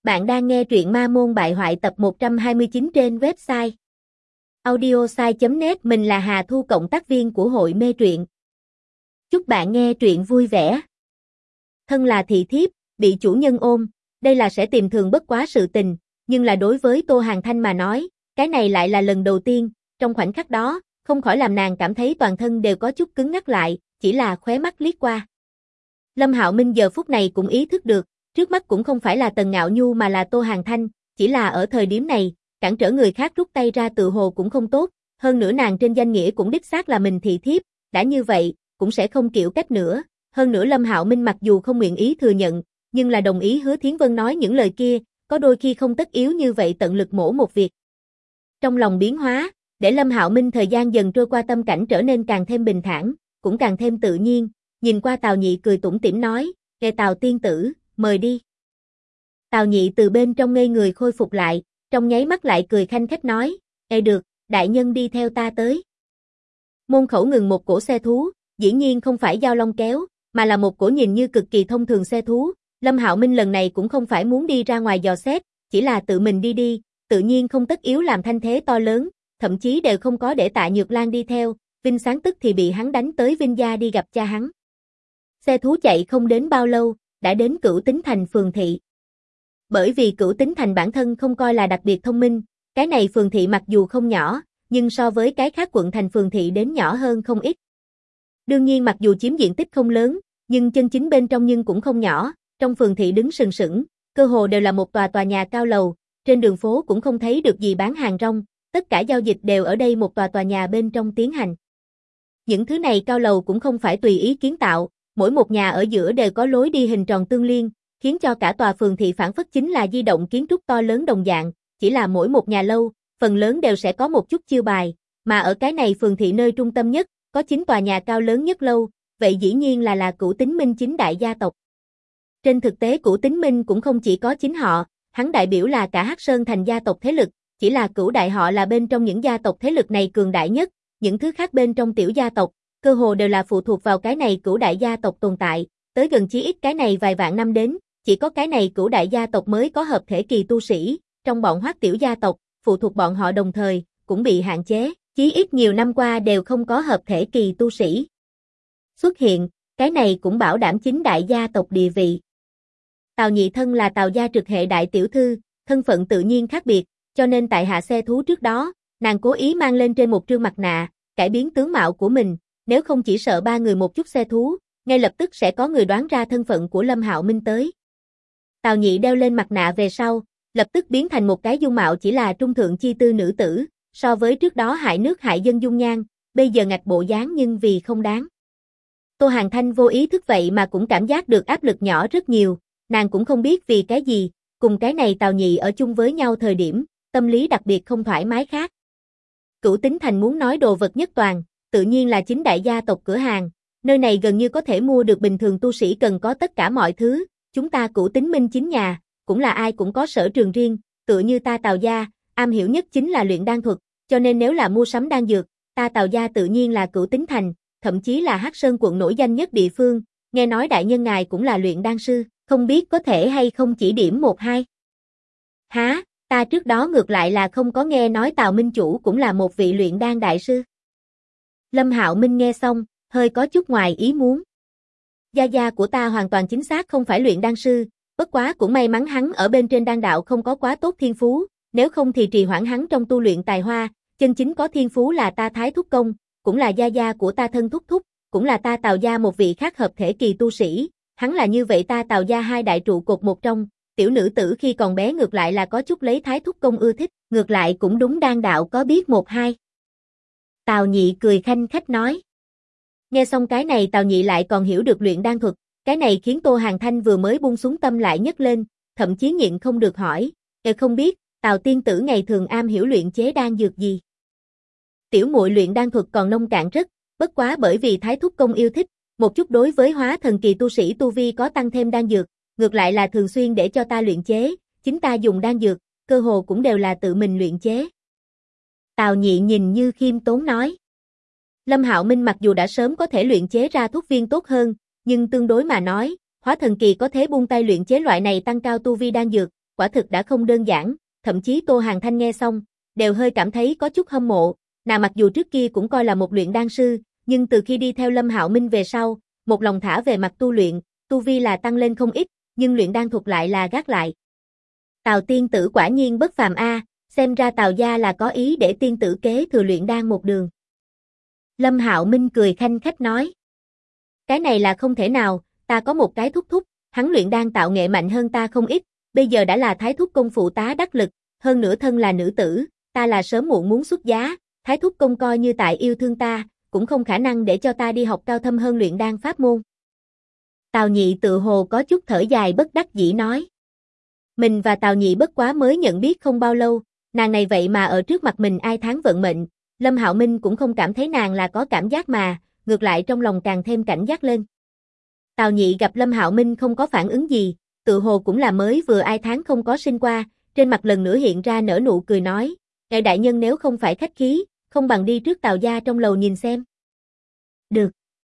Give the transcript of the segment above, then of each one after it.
Bạn đang nghe truyện Ma Môn Bại Hoại tập 129 trên website audiosai.net. Mình là Hà Thu, cộng tác viên của hội mê truyện. Chúc bạn nghe truyện vui vẻ. Thân là thị thiếp, bị chủ nhân ôm, đây là sẽ tìm thường bất quá sự tình, nhưng là đối với Tô Hàn Thanh mà nói, cái này lại là lần đầu tiên. Trong khoảnh khắc đó, không khỏi làm nàng cảm thấy toàn thân đều có chút cứng ngắc lại, chỉ là khóe mắt liếc qua. Lâm Hạo Minh giờ phút này cũng ý thức được, trước mắt cũng không phải là Tần Ngạo Nhu mà là Tô Hàn Thanh, chỉ là ở thời điểm này, cản trở người khác rút tay ra tự hồ cũng không tốt, hơn nữa nàng trên danh nghĩa cũng đích xác là mình thị thiếp, đã như vậy, cũng sẽ không kiểu cách nữa. Hơn nữa Lâm Hạo Minh mặc dù không nguyện ý thừa nhận, nhưng là đồng ý Hứa Thiến Vân nói những lời kia, có đôi khi không tất yếu như vậy tận lực mổ một việc. Trong lòng biến hóa, để Lâm Hạo Minh thời gian dần trôi qua tâm cảnh trở nên càng thêm bình thản, cũng càng thêm tự nhiên, nhìn qua Tào Nhị cười tủm tỉm nói, "Kệ Tào tiên tử, mời đi." Tào Nhị từ bên trong ngây người khôi phục lại, trong nháy mắt lại cười khanh khách nói, được, đại nhân đi theo ta tới." Môn khẩu ngừng một cỗ xe thú, dĩ nhiên không phải Giao Long kéo, mà là một cỗ nhìn như cực kỳ thông thường xe thú. Lâm Hạo Minh lần này cũng không phải muốn đi ra ngoài dò xét, chỉ là tự mình đi, tự nhiên không tất yếu làm thanh thế to lớn, thậm chí đều không có để Tạ Nhược Lan đi theo. Vinh Sáng tức thì bị hắn đánh tới Vinh gia đi gặp cha hắn. Xe thú chạy không đến bao lâu, đã đến Cửu Tính Thành phường thị. Bởi vì Cửu Tính Thành bản thân không coi là đặc biệt thông minh, cái này phường thị mặc dù không nhỏ, nhưng so với cái khác quận thành phường thị đến nhỏ hơn không ít. Đương nhiên mặc dù chiếm diện tích không lớn, nhưng chân chính bên trong nhưng cũng không nhỏ, trong phường thị đứng sừng sững, cơ hồ đều là một tòa nhà cao lầu, trên đường phố cũng không thấy được gì bán hàng rong, tất cả giao dịch đều ở đây một tòa nhà bên trong tiến hành. Những thứ này cao lầu cũng không phải tùy ý kiến tạo, mỗi một nhà ở giữa đều có lối đi hình tròn tương liên, khiến cho cả tòa phường thị phản phất chính là di động kiến trúc to lớn đồng dạng, chỉ là mỗi một nhà lâu, phần lớn đều sẽ có một chút chiêu bài, mà ở cái này phường thị nơi trung tâm nhất, có 9 tòa nhà cao lớn nhất lâu, vậy dĩ nhiên là Cửu Tính Minh 9 đại gia tộc. Trên thực tế Cửu Tính Minh cũng không chỉ có 9 họ, hắn đại biểu là cả Hắc Sơn thành gia tộc thế lực, chỉ là Cửu đại họ là bên trong những gia tộc thế lực này cường đại nhất, những thứ khác bên trong tiểu gia tộc, cơ hồ đều là phụ thuộc vào cái này Cửu đại gia tộc tồn tại, tới gần chí ít cái này vài vạn năm đến, chỉ có cái này Cửu đại gia tộc mới có hợp thể kỳ tu sĩ, trong bọn Hoắc tiểu gia tộc, phụ thuộc bọn họ đồng thời, cũng bị hạn chế, chí ít nhiều năm qua đều không có hợp thể kỳ tu sĩ xuất hiện, cái này cũng bảo đảm 9 đại gia tộc địa vị. Tào Nhị thân là Tào gia trực hệ đại tiểu thư, thân phận tự nhiên khác biệt, cho nên tại hạ xe thú trước đó, nàng cố ý mang lên trên một trương mặt nạ, cải biến tướng mạo của mình, nếu không chỉ sợ ba người một chút xe thú, ngay lập tức sẽ có người đoán ra thân phận của Lâm Hạo Minh tới. Tào Nhị đeo lên mặt nạ về sau, lập tức biến thành một cái dung mạo chỉ là trung thượng chi tư nữ tử, so với trước đó hại nước hại dân dung nhan, bây giờ ngạch bộ dáng nhưng vì không đáng. Tô Hàn Thanh vô ý thức vậy mà cũng cảm giác được áp lực nhỏ rất nhiều, nàng cũng không biết vì cái gì, cùng cái này Tào Nhị ở chung với nhau thời điểm, tâm lý đặc biệt không thoải mái khác. Cửu Tính Thành muốn nói đồ vật nhất toàn, tự nhiên là 9 đại gia tộc cửa hàng, nơi này gần như có thể mua được bình thường tu sĩ cần có tất cả mọi thứ, chúng ta Cửu Tính Minh 9 nhà, cũng là ai cũng có sở trường riêng, tựa như ta Tào gia, am hiểu nhất chính là luyện đan thuật, cho nên nếu là mua sắm đan dược, ta Tào gia tự nhiên là Cửu Tính Thành, thậm chí là Hắc Sơn quận nổi danh nhất địa phương, nghe nói đại nhân ngài cũng là luyện đan sư, không biết có thể hay không chỉ điểm một hai. Hả? Ta trước đó ngược lại là không có nghe nói Tào Minh chủ cũng là một vị luyện đan đại sư. Lâm Hạo Minh nghe xong, hơi có chút ngoài ý muốn. Gia gia của ta hoàn toàn chính xác không phải luyện đan sư, bất quá cũng may mắn hắn ở bên trên đan đạo không có quá tốt thiên phú, nếu không thì trì hoãn hắn trong tu luyện tài hoa, chân chính có thiên phú là ta Thái Thúc Công, cũng là gia gia của ta thân thúc thúc, cũng là ta Tào gia một vị khác hợp thể kỳ tu sĩ, hắn là như vậy ta Tào gia hai đại trụ cột một trong. Tiểu nữ tử khi còn bé ngược lại là có chút lấy Thái Thúc Công ưa thích, ngược lại cũng đúng đan đạo có biết một hai. Tào Nhị cười khanh khách nói. Nghe xong cái này Tào Nhị lại còn hiểu được luyện đan thuật, cái này khiến Tô Hàn Thanh vừa mới buông xuống tâm lại nhấc lên, thậm chí nhịn không được hỏi, không biết, Tào tiên tử ngày thường am hiểu luyện chế đan dược gì? Tiểu muội luyện đan thuật còn nông cạn rất, bất quá bởi vì Thái Thúc Công yêu thích, một chút đối với hóa thần kỳ tu sĩ tu vi có tăng thêm đan dược, ngược lại là thường xuyên để cho ta luyện chế, chính ta dùng đan dược, cơ hồ cũng đều là tự mình luyện chế. Tào Nhị nhìn như khiêm tốn nói. Lâm Hạo Minh mặc dù đã sớm có thể luyện chế ra thuốc viên tốt hơn, nhưng tương đối mà nói, hóa thần kỳ có thể buông tay luyện chế loại này tăng cao tu vi đan dược, quả thực đã không đơn giản, thậm chí Tô Hàn Thanh nghe xong, đều hơi cảm thấy có chút hâm mộ, nàng mặc dù trước kia cũng coi là một luyện đan sư, nhưng từ khi đi theo Lâm Hạo Minh về sau, một lòng thả về mặt tu luyện, tu vi là tăng lên không ít, nhưng luyện đan thuật lại là gác lại. Tào tiên tử quả nhiên bất phàm a, xem ra Tào gia là có ý để tiên tử kế thừa luyện đan một đường. Lâm Hạo Minh cười khanh khách nói. Cái này là không thể nào, ta có một cái thúc thúc, hắn luyện đan tạo nghệ mạnh hơn ta không ít, bây giờ đã là thái thúc công phụ tá đắc lực, hơn nữa thân là nữ tử, ta là sớm muộn muốn xuất giá, thái thúc công coi như tại yêu thương ta, cũng không khả năng để cho ta đi học cao thâm hơn luyện đan pháp môn. Tào Nhị tự hồ có chút thở dài bất đắc dĩ nói. Mình và Tào Nhị bất quá mới nhận biết không bao lâu, nàng này vậy mà ở trước mặt mình ai tháng vận mệnh, Lâm Hạo Minh cũng không cảm thấy nàng là có cảm giác mà, ngược lại trong lòng càng thêm cảnh giác lên. Tào Nhị gặp Lâm Hạo Minh không có phản ứng gì, tự hồ cũng là mới vừa ai tháng không có sinh qua, trên mặt lần nữa hiện ra nở nụ cười nói, ngài đại nhân nếu không phải khách khí, không bằng đi trước Tào gia trong lầu nhìn xem. Được.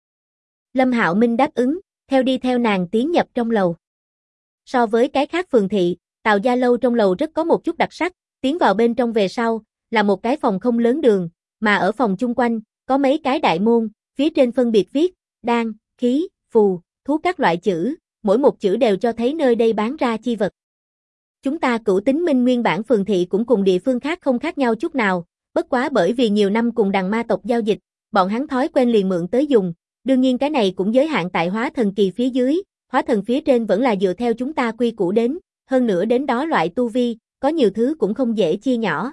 Lâm Hạo Minh đáp ứng, đi theo nàng tiến nhập trong lầu. So với cái khác phường thị, Tào gia lâu trong lầu rất có một chút đặc sắc, tiến vào bên trong về sau, là một cái phòng không lớn đường, mà ở phòng chung quanh, có mấy cái đại môn, phía trên phân biệt viết, đan, khí, phù, thú các loại chữ, mỗi một chữ đều cho thấy nơi đây bán ra chi vật. Chúng ta Cửu Tính Minh nguyên bản phường thị cũng cùng địa phương khác không khác nhau chút nào, bất quá bởi vì nhiều năm cùng đằng ma tộc giao dịch, bọn hắn thói quen liền mượn tới dùng, đương nhiên cái này cũng giới hạn tại hóa thần kỳ phía dưới, hóa thần phía trên vẫn là dựa theo chúng ta quy củ đến, hơn nữa đến đó loại tu vi, có nhiều thứ cũng không dễ chia nhỏ.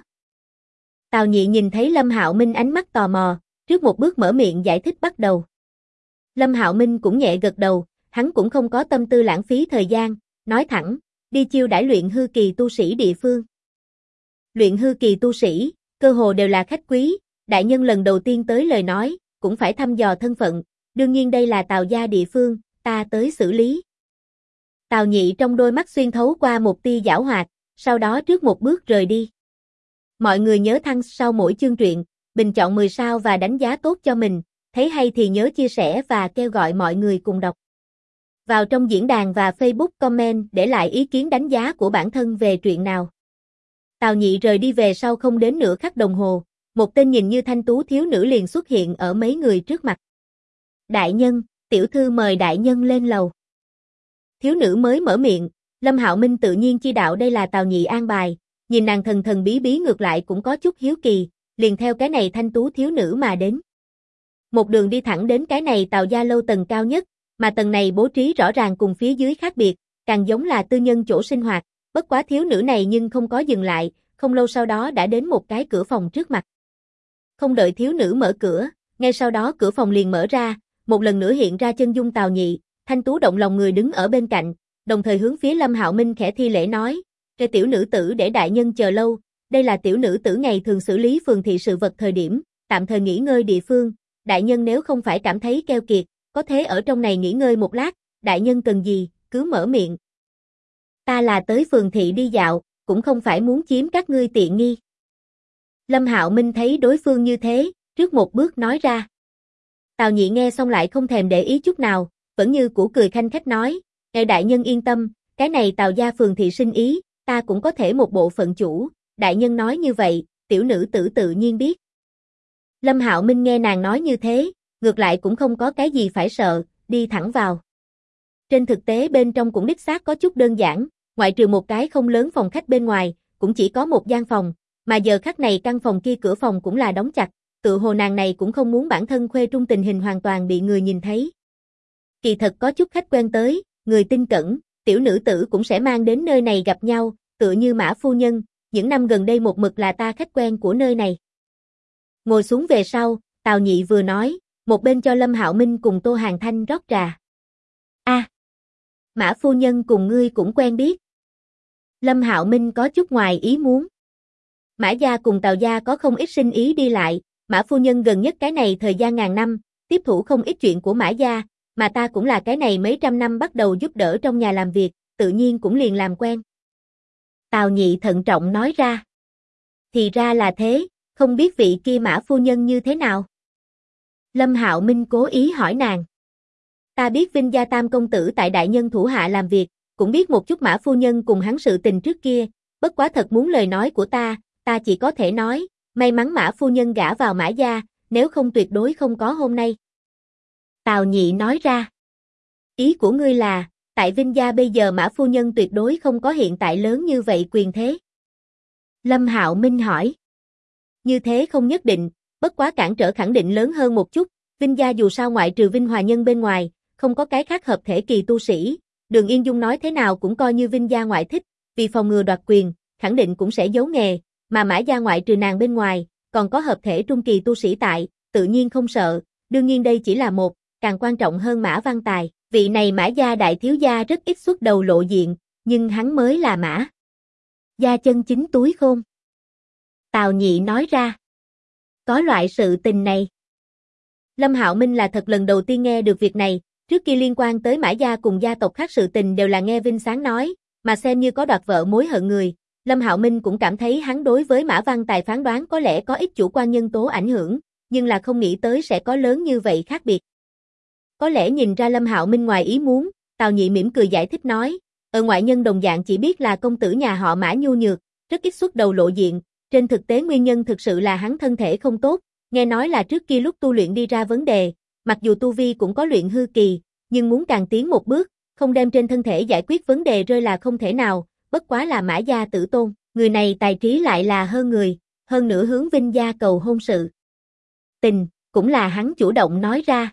Tào Nhị nhìn thấy Lâm Hạo Minh ánh mắt tò mò, trước một bước mở miệng giải thích bắt đầu. Lâm Hạo Minh cũng nhẹ gật đầu, hắn cũng không có tâm tư lãng phí thời gian, nói thẳng, đi chiêu đãi luyện hư kỳ tu sĩ địa phương. Luyện hư kỳ tu sĩ, cơ hồ đều là khách quý, đại nhân lần đầu tiên tới lời nói, cũng phải thăm dò thân phận, đương nhiên đây là Tào gia địa phương, ta tới xử lý. Tào Nhị trong đôi mắt xuyên thấu qua một tia giảo hoạt, sau đó trước một bước rời đi. Mọi người nhớ thăng sau mỗi chương truyện, bình chọn 10 sao và đánh giá tốt cho mình, thấy hay thì nhớ chia sẻ và kêu gọi mọi người cùng đọc. Vào trong diễn đàn và Facebook comment để lại ý kiến đánh giá của bản thân về truyện nào. Tào Nhị rời đi về sau không đến nửa khắc đồng hồ, một tên nhìn như thanh tú thiếu nữ liền xuất hiện ở mấy người trước mặt. Đại nhân, tiểu thư mời đại nhân lên lầu. Thiếu nữ mới mở miệng, Lâm Hạo Minh tự nhiên chi đạo đây là Tào Nhị an bài, nhìn nàng thần thần bí bí ngược lại cũng có chút hiếu kỳ, liền theo cái này thanh tú thiếu nữ mà đến. Một đường đi thẳng đến cái này Tào gia lâu tầng cao nhất, mà tầng này bố trí rõ ràng cùng phía dưới khác biệt, càng giống là tư nhân chỗ sinh hoạt, bất quá thiếu nữ này nhưng không có dừng lại, không lâu sau đó đã đến một cái cửa phòng trước mặt. Không đợi thiếu nữ mở cửa, ngay sau đó cửa phòng liền mở ra, một lần nữa hiện ra chân dung Tào Nhị, thanh tú động lòng người đứng ở bên cạnh, đồng thời hướng phía Lâm Hạo Minh khẽ thi lễ nói, "Cái tiểu nữ tử để đại nhân chờ lâu, đây là tiểu nữ tử ngày thường xử lý phường thị sự vật thời điểm, tạm thời nghỉ ngơi địa phương, đại nhân nếu không phải cảm thấy keo kiệt, có thể ở trong này nghỉ ngơi một lát, đại nhân cần gì, cứ mở miệng." Ta là tới phường thị đi dạo, cũng không phải muốn chiếm các ngươi tiện nghi. Lâm Hạo Minh thấy đối phương như thế, trước một bước nói ra. Tào Nhị nghe xong lại không thèm để ý chút nào, vẫn như cũ cười khanh khách nói, "Ngài đại nhân yên tâm, cái này Tào gia phường thị sinh ý, ta cũng có thể một bộ phận chủ, đại nhân nói như vậy, tiểu nữ tử tự nhiên biết." Lâm Hạo Minh nghe nàng nói như thế, ngược lại cũng không có cái gì phải sợ, đi thẳng vào. Trên thực tế bên trong cũng đích xác có chút đơn giản, ngoại trừ một cái không lớn phòng khách bên ngoài, cũng chỉ có một gian phòng, mà giờ khắc này căn phòng kia cửa phòng cũng là đóng chặt, tự hồ nàng này cũng không muốn bản thân khuê trung tình hình hoàn toàn bị người nhìn thấy. Kỳ thật có chút khách quen tới, người tin cẩn, tiểu nữ tử cũng sẽ mang đến nơi này gặp nhau, tựa như Mã phu nhân, những năm gần đây một mực là ta khách quen của nơi này. Ngồi xuống về sau, Tào Nhị vừa nói, một bên cho Lâm Hạo Minh cùng Tô Hàn Thanh rót trà. A, Mã phu nhân cùng ngươi cũng quen biết. Lâm Hạo Minh có chút ngoài ý muốn. Mã gia cùng Tào gia có không ít sinh ý đi lại, Mã phu nhân gần nhất cái này thời gian ngàn năm, tiếp thủ không ít chuyện của Mã gia, mà ta cũng là cái này mấy trăm năm bắt đầu giúp đỡ trong nhà làm việc, tự nhiên cũng liền làm quen. Tào Nhị thận trọng nói ra. Thì ra là thế, không biết vị kia Mã phu nhân như thế nào? Lâm Hạo Minh cố ý hỏi nàng. Ta biết Vinh Gia Tam công tử tại đại nhân thủ hạ làm việc, cũng biết một chút Mã phu nhân cùng hắn sự tình trước kia, bất quá thật muốn lời nói của ta chỉ có thể nói, may mắn Mã phu nhân gả vào Mã gia, nếu không tuyệt đối không có hôm nay. Tào Nhị nói ra. Ý của ngươi là, tại Vinh gia bây giờ Mã phu nhân tuyệt đối không có hiện tại lớn như vậy quyền thế. Lâm Hạo Minh hỏi. Như thế không nhất định, bất quá cản trở khẳng định lớn hơn một chút, Vinh gia dù sao ngoại trừ Vinh Hòa Nhân bên ngoài, không có cái khác hợp thể kỳ tu sĩ, Đường Yên Dung nói thế nào cũng coi như Vinh gia ngoại thích, vì phòng ngừa đoạt quyền, khẳng định cũng sẽ giấu nghề, mà Mã gia ngoại trừ nàng bên ngoài, còn có hợp thể trung kỳ tu sĩ tại, tự nhiên không sợ, đương nhiên đây chỉ là một, càng quan trọng hơn Mã Văn Tài, vị này Mã gia đại thiếu gia rất ít xuất đầu lộ diện, nhưng hắn mới là Mã gia chân chính túi khôn. Tào Nhị nói ra. Có loại sự tình này. Lâm Hạo Minh là thật lần đầu tiên nghe được việc này, trước kia liên quan tới Mã gia cùng gia tộc khác sự tình đều là nghe Vinh Sáng nói, mà xem như có đoạt vợ mối hận người, Lâm Hạo Minh cũng cảm thấy hắn đối với Mã Văn Tài phán đoán có lẽ có ít chủ quan nhân tố ảnh hưởng, nhưng là không nghĩ tới sẽ có lớn như vậy khác biệt. Có lẽ nhìn ra Lâm Hạo Minh ngoài ý muốn, Tào Nhị mỉm cười giải thích nói, ngoại nhân đồng dạng chỉ biết là công tử nhà họ Mã nhu nhược, rất ít xuất đầu lộ diện, trên thực tế nguyên nhân thực sự là hắn thân thể không tốt, nghe nói là trước kia lúc tu luyện đi ra vấn đề, mặc dù tu vi cũng có luyện hư kỳ, nhưng muốn càng tiến một bước, không đem trên thân thể giải quyết vấn đề rơi là không thể nào, bất quá là Mã gia tử tôn, người này tài trí lại là hơn người, hơn nữa hướng Vinh gia cầu hôn sự. Tình, cũng là hắn chủ động nói ra.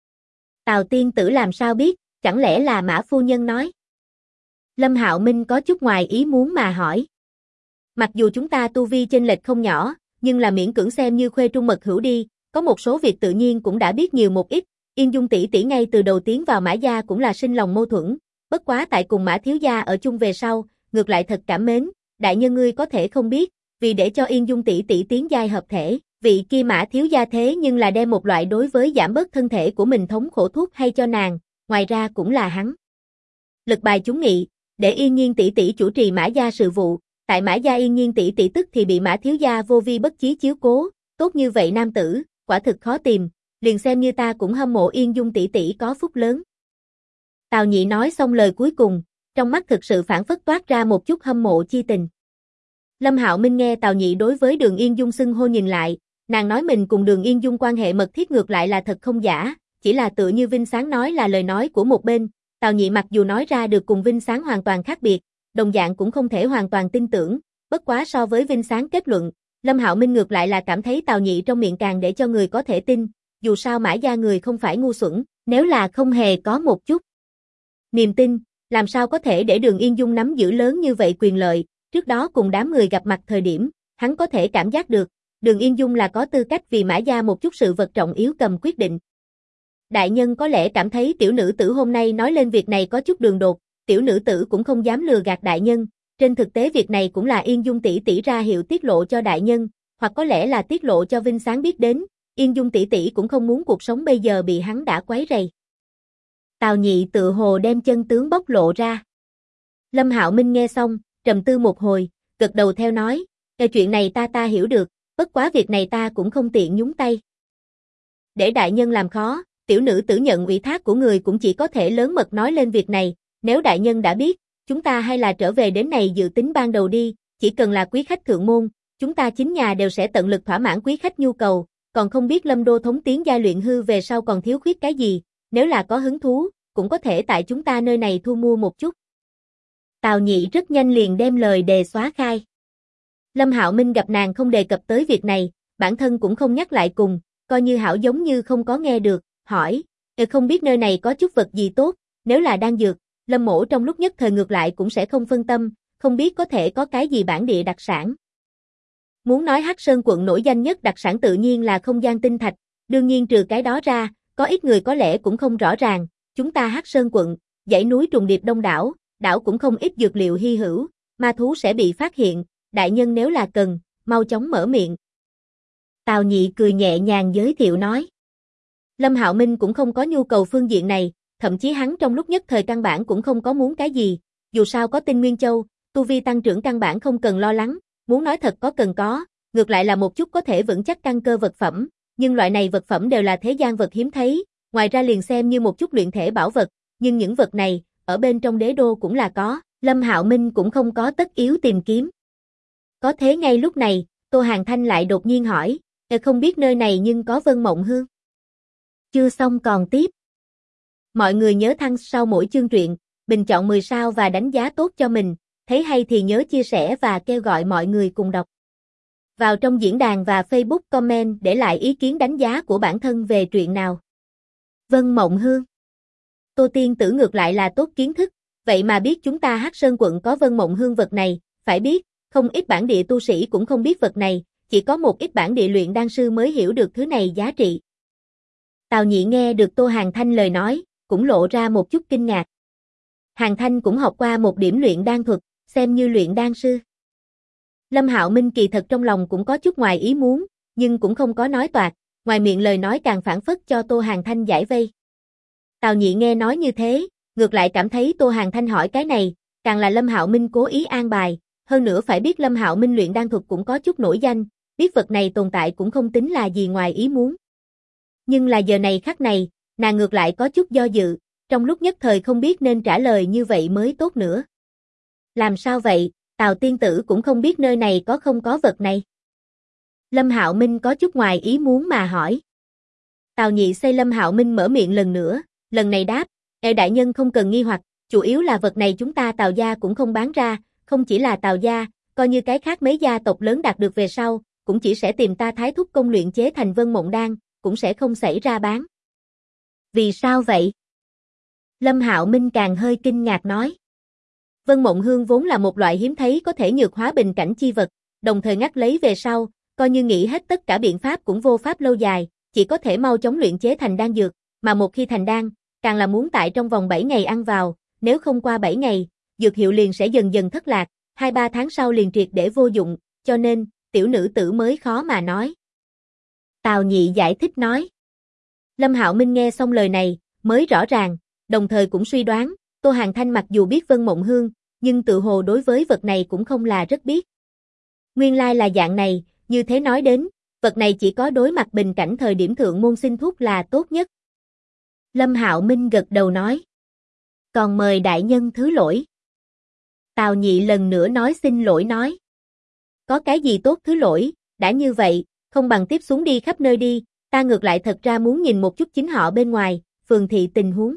Tào tiên tử làm sao biết, chẳng lẽ là Mã phu nhân nói? Lâm Hạo Minh có chút ngoài ý muốn mà hỏi. Mặc dù chúng ta tu vi chênh lệch không nhỏ, nhưng là miễn cưỡng xem như khuê trung mật hữu đi, có một số việc tự nhiên cũng đã biết nhiều một ít, Yên Dung tỷ tỷ ngay từ đầu tiến vào Mã gia cũng là sinh lòng mâu thuẫn, bất quá tại cùng Mã thiếu gia ở chung về sau, ngược lại thật cảm mến, đại nhân ngươi có thể không biết, vì để cho Yên Dung tỷ tỷ tiến giai hợp thể, vị kia Mã thiếu gia thế nhưng là đem một loại đối với giảm bớt thân thể của mình thống khổ thuốc hay cho nàng, ngoài ra cũng là hắn lực bài chúng nghị, để Yên Nhiên tỷ tỷ chủ trì Mã gia sự vụ, tại Mã gia Yên Nhiên tỷ tỷ tức thì bị Mã thiếu gia vô vi bất chí chiếu cố, tốt như vậy nam tử, quả thực khó tìm, liền xem như ta cũng hâm mộ Yên Dung tỷ tỷ có phúc lớn. Tào Nhị nói xong lời cuối cùng, trong mắt thực sự phản phất toát ra một chút hâm mộ chi tình. Lâm Hạo Minh nghe Tào Nhị đối với Đường Yên Dung xưng hô nhìn lại, nàng nói mình cùng Đường Yên Dung quan hệ mật thiết ngược lại là thật không giả, chỉ là tựa như Vinh Sáng nói là lời nói của một bên, Tào Nhị mặc dù nói ra được cùng Vinh Sáng hoàn toàn khác biệt, đồng dạng cũng không thể hoàn toàn tin tưởng, bất quá so với Vinh Sáng kết luận, Lâm Hạo Minh ngược lại là cảm thấy Tào Nhị trong miệng càng để cho người có thể tin, dù sao Mã gia người không phải ngu xuẩn, nếu là không hề có một chút niềm tin, làm sao có thể để Đường Yên Dung nắm giữ lớn như vậy quyền lợi, trước đó cùng đám người gặp mặt thời điểm, hắn có thể cảm giác được, Đường Yên Dung là có tư cách vì Mã gia một chút sự vật trọng yếu cầm quyết định. Đại nhân có lẽ cảm thấy tiểu nữ tử hôm nay nói lên việc này có chút đường đột, tiểu nữ tử cũng không dám lừa gạt đại nhân, trên thực tế việc này cũng là Yên Dung tỷ tỷ ra hiệu tiết lộ cho đại nhân, hoặc có lẽ là tiết lộ cho Vinh Sáng biết đến, Yên Dung tỷ tỷ cũng không muốn cuộc sống bây giờ bị hắn đã quấy rầy. Tào Nhị tự hồ đem chân tướng bộc lộ ra. Lâm Hạo Minh nghe xong, trầm tư một hồi, gật đầu theo nói, chuyện này ta hiểu được, bất quá việc này ta cũng không tiện nhúng tay. Để đại nhân làm khó, tiểu nữ tử nhận ủy thác của người cũng chỉ có thể lớn mật nói lên việc này, nếu đại nhân đã biết, chúng ta hay là trở về đến này dự tính ban đầu đi, chỉ cần là quý khách thượng môn, chúng ta chính nhà đều sẽ tận lực thỏa mãn quý khách nhu cầu, còn không biết Lâm đô thống tiến giai luyện hư về sau còn thiếu khuyết cái gì, nếu là có hứng thú, cũng có thể tại chúng ta nơi này thu mua một chút. Tào Nhị rất nhanh liền đem lời đề xóa khai. Lâm Hạo Minh gặp nàng không đề cập tới việc này, bản thân cũng không nhắc lại cùng, coi như hảo giống như không có nghe được, hỏi, không biết nơi này có chút vật gì tốt, nếu là đan dược, Lâm mỗ trong lúc nhất thời ngược lại cũng sẽ không phân tâm, không biết có thể có cái gì bản địa đặc sản. Muốn nói Hắc Sơn quận nổi danh nhất đặc sản tự nhiên là không gian tinh thạch, đương nhiên trừ cái đó ra, có ít người có lẽ cũng không rõ ràng, chúng ta Hắc Sơn quận, dãy núi trùng điệp đông đảo, đảo cũng không ít dược liệu hy hữu, ma thú sẽ bị phát hiện, đại nhân nếu là cần, mau chóng mở miệng. Tào Nhị cười nhẹ nhàng giới thiệu nói. Lâm Hạo Minh cũng không có nhu cầu phương diện này, thậm chí hắn trong lúc nhất thời căn bản cũng không có muốn cái gì, dù sao có Tinh Nguyên Châu, tu vi tăng trưởng căn bản không cần lo lắng, muốn nói thật có cần có, ngược lại là một chút có thể vững chắc căn cơ vật phẩm, nhưng loại này vật phẩm đều là thế gian vật hiếm thấy, ngoài ra liền xem như một chút luyện thể bảo vật, nhưng những vật này, ở bên trong đế đô cũng là có, Lâm Hạo Minh cũng không có tất yếu tìm kiếm. Có thế ngay lúc này, Tô Hàn Thanh lại đột nhiên hỏi, không biết nơi này nhưng có Vân Mộng Hương. Chưa xong còn tiếp. Mọi người nhớ thăng sau mỗi chương truyện, bình chọn 10 sao và đánh giá tốt cho mình, thấy hay thì nhớ chia sẻ và kêu gọi mọi người cùng đọc. Vào trong diễn đàn và Facebook comment để lại ý kiến đánh giá của bản thân về truyện nào. Vân Mộng Hương. Tô Tiên Tử ngược lại là tốt kiến thức, vậy mà biết chúng ta Hắc Sơn quận có Vân Mộng Hương vật này, phải biết, không ít bản địa tu sĩ cũng không biết vật này, chỉ có một ít bản địa luyện đan sư mới hiểu được thứ này giá trị. Tào Nhị nghe được Tô Hàn Thanh lời nói, cũng lộ ra một chút kinh ngạc. Hàn Thanh cũng học qua một điểm luyện đan thuật, xem như luyện đan sư. Lâm Hạo Minh kỳ thật trong lòng cũng có chút ngoài ý muốn, nhưng cũng không có nói toạc, ngoài miệng lời nói càng phản phất cho Tô Hàn Thanh giải vây. Tào Nhị nghe nói như thế, ngược lại cảm thấy Tô Hàn Thanh hỏi cái này, càng là Lâm Hạo Minh cố ý an bài, hơn nữa phải biết Lâm Hạo Minh luyện đan thuật cũng có chút nổi danh, biết vật này tồn tại cũng không tính là gì ngoài ý muốn. Nhưng là giờ này khắc này, nàng ngược lại có chút do dự, trong lúc nhất thời không biết nên trả lời như vậy mới tốt nữa. Làm sao vậy, Tào Tiên Tử cũng không biết nơi này có không có vật này. Lâm Hạo Minh có chút ngoài ý muốn mà hỏi. Tào Nhị xây Lâm Hạo Minh mở miệng lần nữa, lần này đáp, đại nhân không cần nghi hoặc, chủ yếu là vật này chúng ta Tào gia cũng không bán ra, không chỉ là Tào gia, coi như cái khác mấy gia tộc lớn đạt được về sau, cũng chỉ sẽ tìm ta Thái Thúc công luyện chế thành Vân Mộng Đan, cũng sẽ không xảy ra bán. Vì sao vậy? Lâm Hạo Minh càng hơi kinh ngạc nói. Vân Mộng Hương vốn là một loại hiếm thấy có thể nhược hóa bình cảnh chi vật, đồng thời ngắt lấy về sau, coi như nghĩ hết tất cả biện pháp cũng vô pháp lâu dài, chỉ có thể mau chóng luyện chế thành đan dược, mà một khi thành đan, càng là muốn tại trong vòng 7 ngày ăn vào, nếu không qua 7 ngày, dược hiệu liền sẽ dần dần thất lạc, 2-3 tháng sau liền triệt để vô dụng, cho nên, tiểu nữ tử mới khó mà nói. Tào Nhị giải thích nói. Lâm Hạo Minh nghe xong lời này, mới rõ ràng, đồng thời cũng suy đoán, Tô Hàn Thanh mặc dù biết Vân Mộng Hương, nhưng tự hồ đối với vật này cũng không là rất biết. Nguyên lai là dạng này, như thế nói đến, vật này chỉ có đối mặt bình cảnh thời điểm thượng môn xin thuốc là tốt nhất. Lâm Hạo Minh gật đầu nói. Còn mời đại nhân thứ lỗi. Tào Nhị lần nữa nói xin lỗi nói. Có cái gì tốt thứ lỗi, đã như vậy, không bằng tiếp xuống đi khắp nơi đi, ta ngược lại thật ra muốn nhìn một chút chính họ bên ngoài, phường thị tình huống.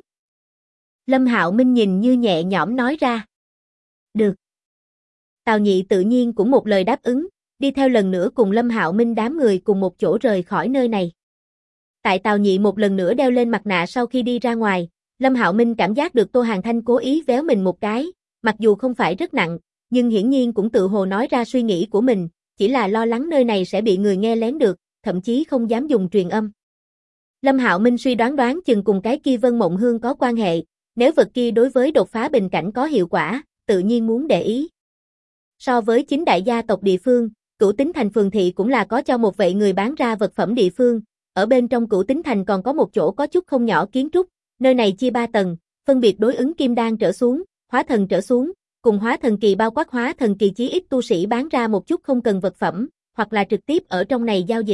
Lâm Hạo Minh nhìn như nhẹ nhõm nói ra. Được. Tào Nhị tự nhiên cũng một lời đáp ứng, đi theo lần nữa cùng Lâm Hạo Minh đám người cùng một chỗ rời khỏi nơi này. Tại Tào Nhị một lần nữa đeo lên mặt nạ sau khi đi ra ngoài, Lâm Hạo Minh cảm giác được Tô Hàn Thanh cố ý véo mình một cái, mặc dù không phải rất nặng, nhưng hiển nhiên cũng tự hồ nói ra suy nghĩ của mình, chỉ là lo lắng nơi này sẽ bị người nghe lén được, thậm chí không dám dùng truyền âm. Lâm Hạo Minh suy đoán chừng cùng cái kia Vân Mộng Hương có quan hệ, nếu vật kia đối với đột phá bình cảnh có hiệu quả, tự nhiên muốn để ý. So với chính đại gia tộc địa phương, Cửu Tính Thành phường thị cũng là có cho một vị người bán ra vật phẩm địa phương, ở bên trong Cửu Tính Thành còn có một chỗ có chút không nhỏ kiến trúc, nơi này chia 3 tầng, phân biệt đối ứng kim đan trở xuống, hóa thần trở xuống, cùng hóa thần kỳ bao quát hóa thần kỳ chí ít tu sĩ bán ra một chút không cần vật phẩm, hoặc là trực tiếp ở trong này giao dịch.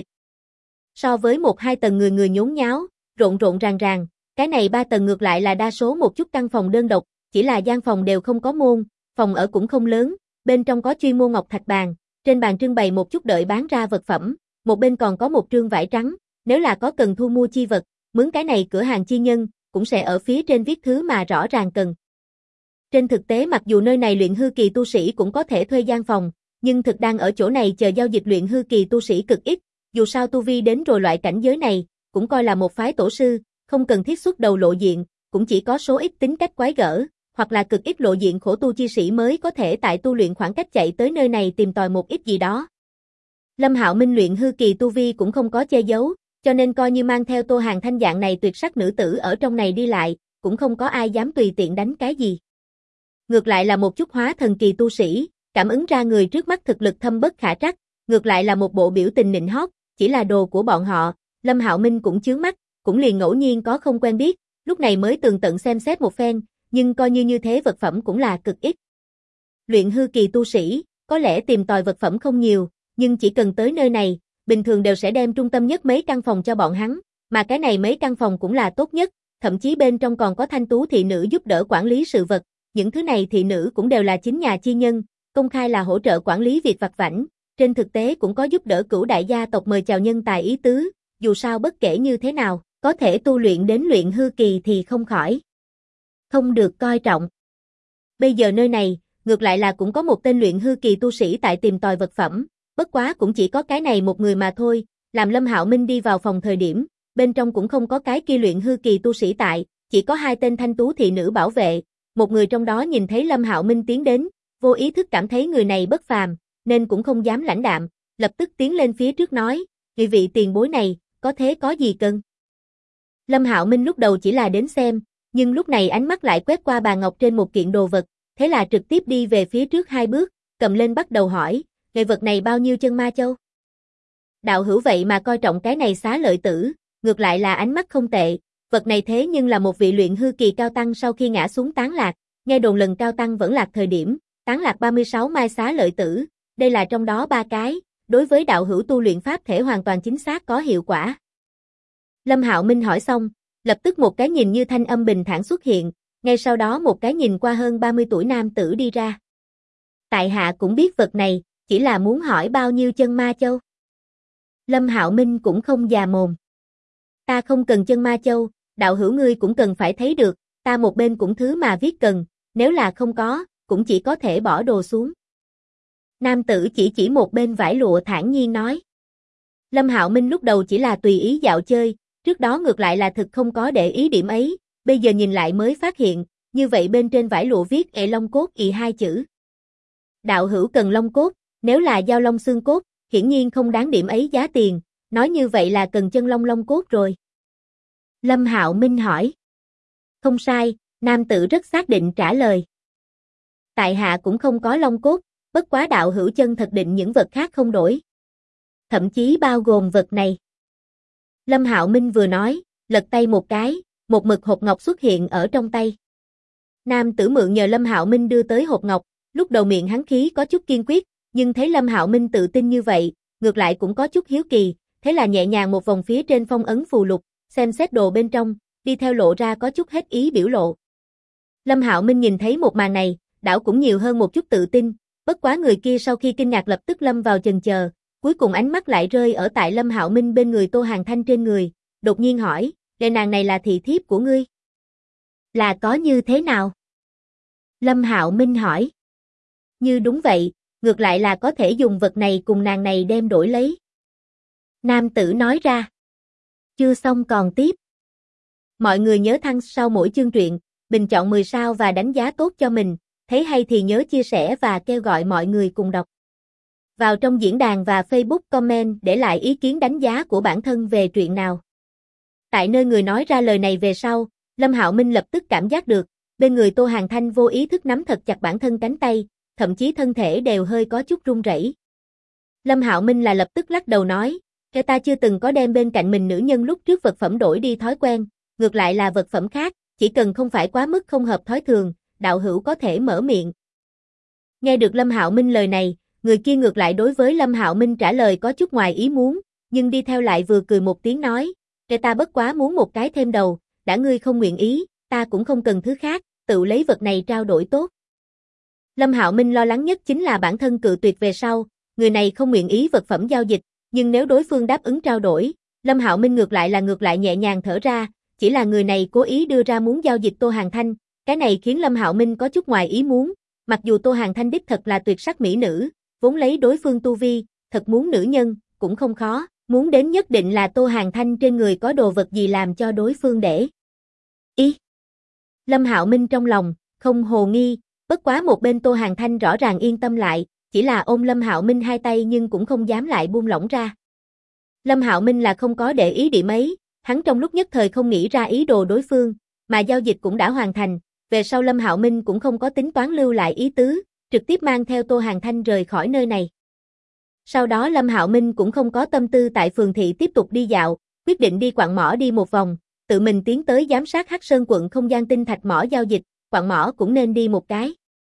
So với 1-2 tầng người người nhốn nháo, rộn rộn ràng, cái này 3 tầng ngược lại là đa số một chút căn phòng đơn độc, chỉ là gian phòng đều không có môn, phòng ở cũng không lớn, bên trong có chuyên môn ngọc thạch bàn, trên bàn trưng bày một chút đợi bán ra vật phẩm, một bên còn có một trương vải trắng, nếu là có cần thu mua chi vật, mướn cái này cửa hàng chi nhân, cũng sẽ ở phía trên viết thứ mà rõ ràng cần. Trên thực tế mặc dù nơi này luyện hư kỳ tu sĩ cũng có thể thuê gian phòng, nhưng thực đang ở chỗ này chờ giao dịch luyện hư kỳ tu sĩ cực ít, dù sao tu vi đến rồi loại cảnh giới này, cũng coi là một phái tổ sư, không cần thiết xuất đầu lộ diện, cũng chỉ có số ít tính cách quái gở, hoặc là cực ít lộ diện khổ tu chi sĩ mới có thể tại tu luyện khoảng cách chạy tới nơi này tìm tòi một ít gì đó. Lâm Hạo Minh luyện hư kỳ tu vi cũng không có che giấu, cho nên coi như mang theo Tô Hàn Thanh dạng này tuyệt sắc nữ tử ở trong này đi lại, cũng không có ai dám tùy tiện đánh cái gì. Ngược lại là một chút hóa thần kỳ tu sĩ, cảm ứng ra người trước mắt thực lực thâm bất khả trắc, ngược lại là một bộ biểu tình nịnh hót, chỉ là đồ của bọn họ, Lâm Hạo Minh cũng chướng mắt, cũng liền ngẫu nhiên có không quen biết, lúc này mới tường tận xem xét một phen, nhưng coi như thế vật phẩm cũng là cực ít. Luyện hư kỳ tu sĩ, có lẽ tìm tòi vật phẩm không nhiều, nhưng chỉ cần tới nơi này, bình thường đều sẽ đem trung tâm nhất mấy căn phòng cho bọn hắn, mà cái này mấy căn phòng cũng là tốt nhất, thậm chí bên trong còn có thanh tú thị nữ giúp đỡ quản lý sự vật, những thứ này thị nữ cũng đều là chính nhà chi nhân, công khai là hỗ trợ quản lý việc vặt vãnh, trên thực tế cũng có giúp đỡ cửu đại gia tộc mời chào nhân tài ý tứ, dù sao bất kể như thế nào, có thể tu luyện đến luyện hư kỳ thì không khỏi không được coi trọng. Bây giờ nơi này, ngược lại là cũng có một tên luyện hư kỳ tu sĩ tại tìm tòi vật phẩm, bất quá cũng chỉ có cái này một người mà thôi, làm Lâm Hạo Minh đi vào phòng thời điểm, bên trong cũng không có cái kia luyện hư kỳ tu sĩ tại, chỉ có hai tên thanh tú thị nữ bảo vệ, một người trong đó nhìn thấy Lâm Hạo Minh tiến đến, vô ý thức cảm thấy người này bất phàm, nên cũng không dám lãnh đạm, lập tức tiến lên phía trước nói, vị tiền bối này, có thế có gì cần? Lâm Hạo Minh lúc đầu chỉ là đến xem, nhưng lúc này ánh mắt lại quét qua bàn ngọc trên một kiện đồ vật, thế là trực tiếp đi về phía trước hai bước, cầm lên bắt đầu hỏi, cái vật này bao nhiêu chân ma châu? Đạo hữu vậy mà coi trọng cái này xá lợi tử, ngược lại là ánh mắt không tệ, vật này thế nhưng là một vị luyện hư kỳ cao tăng sau khi ngã xuống tán lạc, nghe đồn lần cao tăng vẫn lạc thời điểm, tán lạc 36 mai xá lợi tử, đây là trong đó 3 cái, đối với đạo hữu tu luyện pháp thể hoàn toàn chính xác có hiệu quả. Lâm Hạo Minh hỏi xong, lập tức một cái nhìn như thanh âm bình thản xuất hiện, ngay sau đó một cái nhìn qua hơn 30 tuổi nam tử đi ra. Tại hạ cũng biết vật này, chỉ là muốn hỏi bao nhiêu chân ma châu. Lâm Hạo Minh cũng không già mồm. Ta không cần chân ma châu, đạo hữu ngươi cũng cần phải thấy được, ta một bên cũng thứ mà viết cần, nếu là không có, cũng chỉ có thể bỏ đồ xuống. Nam tử chỉ một bên vải lụa thản nhiên nói. Lâm Hạo Minh lúc đầu chỉ là tùy ý dạo chơi, trước đó ngược lại là thực không có để ý điểm ấy, bây giờ nhìn lại mới phát hiện, như vậy bên trên vải lụa viết ệ long cốt ị hai chữ. Đạo hữu cần long cốt, nếu là dao long xương cốt, hiển nhiên không đáng điểm ấy giá tiền, nói như vậy là cần chân long long cốt rồi. Lâm Hạo Minh hỏi. Không sai, nam tử rất xác định trả lời. Tại hạ cũng không có long cốt, bất quá đạo hữu chân thật định những vật khác không đổi. Thậm chí bao gồm vật này. Lâm Hạo Minh vừa nói, lật tay một cái, một mực hộp ngọc xuất hiện ở trong tay. Nam tử mượn nhờ Lâm Hạo Minh đưa tới hộp ngọc, lúc đầu miệng hắn khí có chút kiên quyết, nhưng thấy Lâm Hạo Minh tự tin như vậy, ngược lại cũng có chút hiếu kỳ, thế là nhẹ nhàng một vòng phía trên phong ấn phù lục, xem xét đồ bên trong, đi theo lộ ra có chút hết ý biểu lộ. Lâm Hạo Minh nhìn thấy một màn này, đảo cũng nhiều hơn một chút tự tin, bất quá người kia sau khi kinh ngạc lập tức lâm vào chần chờ, cuối cùng ánh mắt lại rơi ở tại Lâm Hạo Minh bên người Tô Hàn Thanh trên người, đột nhiên hỏi, "Đệ nàng này là thị thiếp của ngươi?" "Là có như thế nào?" Lâm Hạo Minh hỏi. "Như đúng vậy, ngược lại là có thể dùng vật này cùng nàng này đem đổi lấy." Nam tử nói ra. Chưa xong còn tiếp. Mọi người nhớ thăng sau mỗi chương truyện, bình chọn 10 sao và đánh giá tốt cho mình, thấy hay thì nhớ chia sẻ và kêu gọi mọi người cùng đọc. Vào trong diễn đàn và Facebook comment để lại ý kiến đánh giá của bản thân về truyện nào. Tại nơi người nói ra lời này về sau, Lâm Hạo Minh lập tức cảm giác được, bên người Tô Hàn Thanh vô ý thức nắm thật chặt bản thân cánh tay, thậm chí thân thể đều hơi có chút run rẩy. Lâm Hạo Minh là lập tức lắc đầu nói, ta chưa từng có đem bên cạnh mình nữ nhân lúc trước vật phẩm đổi đi thói quen, ngược lại là vật phẩm khác, chỉ cần không phải quá mức không hợp thói thường, đạo hữu có thể mở miệng. Nghe được Lâm Hạo Minh lời này, người kia ngược lại đối với Lâm Hạo Minh trả lời có chút ngoài ý muốn, nhưng đi theo lại vừa cười một tiếng nói, ta bất quá muốn một cái thêm đầu, đã ngươi không nguyện ý, ta cũng không cần thứ khác, tự lấy vật này trao đổi tốt. Lâm Hạo Minh lo lắng nhất chính là bản thân cự tuyệt về sau, người này không nguyện ý vật phẩm giao dịch, nhưng nếu đối phương đáp ứng trao đổi, Lâm Hạo Minh ngược lại nhẹ nhàng thở ra, chỉ là người này cố ý đưa ra muốn giao dịch Tô Hàn Thanh, cái này khiến Lâm Hạo Minh có chút ngoài ý muốn, mặc dù Tô Hàn Thanh đích thật là tuyệt sắc mỹ nữ, vốn lấy đối phương tu vi, thật muốn nữ nhân, cũng không khó, muốn đến nhất định là Tô Hàn Thanh trên người có đồ vật gì làm cho đối phương để ý. Lâm Hạo Minh trong lòng, không hồ nghi, bất quá một bên Tô Hàn Thanh rõ ràng yên tâm lại, chỉ là ôm Lâm Hạo Minh hai tay nhưng cũng không dám lại buông lỏng ra. Lâm Hạo Minh là không có để ý điểm ấy, hắn trong lúc nhất thời không nghĩ ra ý đồ đối phương, mà giao dịch cũng đã hoàn thành, về sau Lâm Hạo Minh cũng không có tính toán lưu lại ý tứ, trực tiếp mang theo Tô Hàn Thanh rời khỏi nơi này. Sau đó Lâm Hạo Minh cũng không có tâm tư tại phường thị tiếp tục đi dạo, quyết định đi quặng mỏ đi một vòng, tự mình tiến tới giám sát Hắc Sơn quận không gian tinh thạch mỏ giao dịch, quặng mỏ cũng nên đi một cái.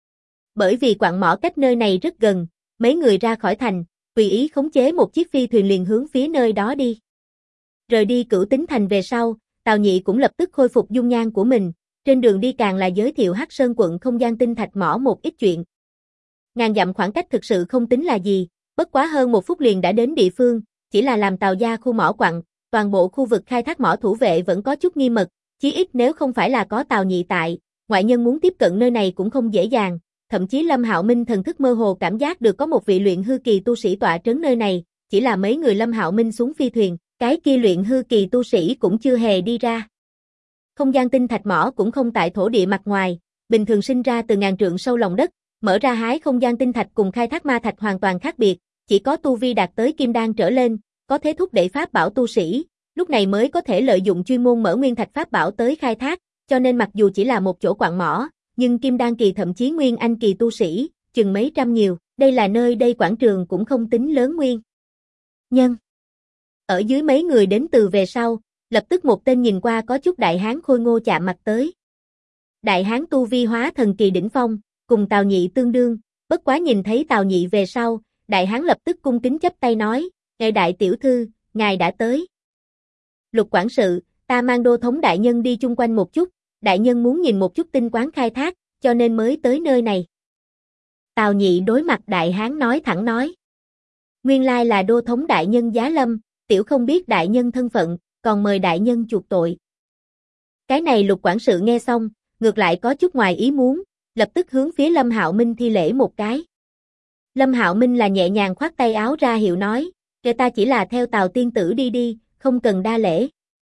Bởi vì quặng mỏ cách nơi này rất gần, mấy người ra khỏi thành, tùy ý khống chế một chiếc phi thuyền liền hướng phía nơi đó đi. Rời đi Cửu Tính thành về sau, Tào Nhị cũng lập tức khôi phục dung nhan của mình, trên đường đi càng là giới thiệu Hắc Sơn quận không gian tinh thạch mỏ một ít chuyện. Ngàn dặm khoảng cách thực sự không tính là gì, bất quá hơn 1 phút liền đã đến địa phương, chỉ là làm Tào gia khu mỏ quặng, toàn bộ khu vực khai thác mỏ thủ vệ vẫn có chút nghi mật, chí ít nếu không phải là có Tào Nhị tại, ngoại nhân muốn tiếp cận nơi này cũng không dễ dàng, thậm chí Lâm Hạo Minh thần thức mơ hồ cảm giác được có một vị luyện hư kỳ tu sĩ tọa trấn nơi này, chỉ là mấy người Lâm Hạo Minh xuống phi thuyền, cái kia luyện hư kỳ tu sĩ cũng chưa hề đi ra. Không gian tinh thạch mỏ cũng không tại thổ địa mặt ngoài, bình thường sinh ra từ ngàn trượng sâu lòng đất, mở ra hái không gian tinh thạch cùng khai thác ma thạch hoàn toàn khác biệt, chỉ có tu vi đạt tới kim đan trở lên, có thế thúc đẩy pháp bảo tu sĩ, lúc này mới có thể lợi dụng chuyên môn mở nguyên thạch pháp bảo tới khai thác, cho nên mặc dù chỉ là một chỗ quặng mỏ, nhưng kim đan kỳ thậm chí nguyên anh kỳ tu sĩ, chừng mấy trăm nhiều, đây là nơi đây quảng trường cũng không tính lớn nguyên. Nhân. Ở dưới mấy người đến từ về sau, lập tức một tên nhìn qua có chút đại hán khôi ngô chạm mặt tới. Đại hán tu vi hóa thần kỳ đỉnh phong, cùng Tào Nhị tương đương, bất quá nhìn thấy Tào Nhị về sau, đại hán lập tức cung kính chắp tay nói, ngài đại tiểu thư, ngài đã tới. Lục quản sự, ta mang đô thống đại nhân đi chung quanh một chút, đại nhân muốn nhìn một chút tinh quán khai thác, cho nên mới tới nơi này. Tào Nhị đối mặt đại hán nói thẳng nói. Nguyên lai là đô thống đại nhân giá lâm, tiểu không biết đại nhân thân phận, còn mời đại nhân chuộc tội. Cái này lục quản sự nghe xong, ngược lại có chút ngoài ý muốn, lập tức hướng phía Lâm Hạo Minh thi lễ một cái. Lâm Hạo Minh là nhẹ nhàng khoát tay áo ra hiệu nói, kẻ ta chỉ là theo Tào tiên tử đi, không cần đa lễ.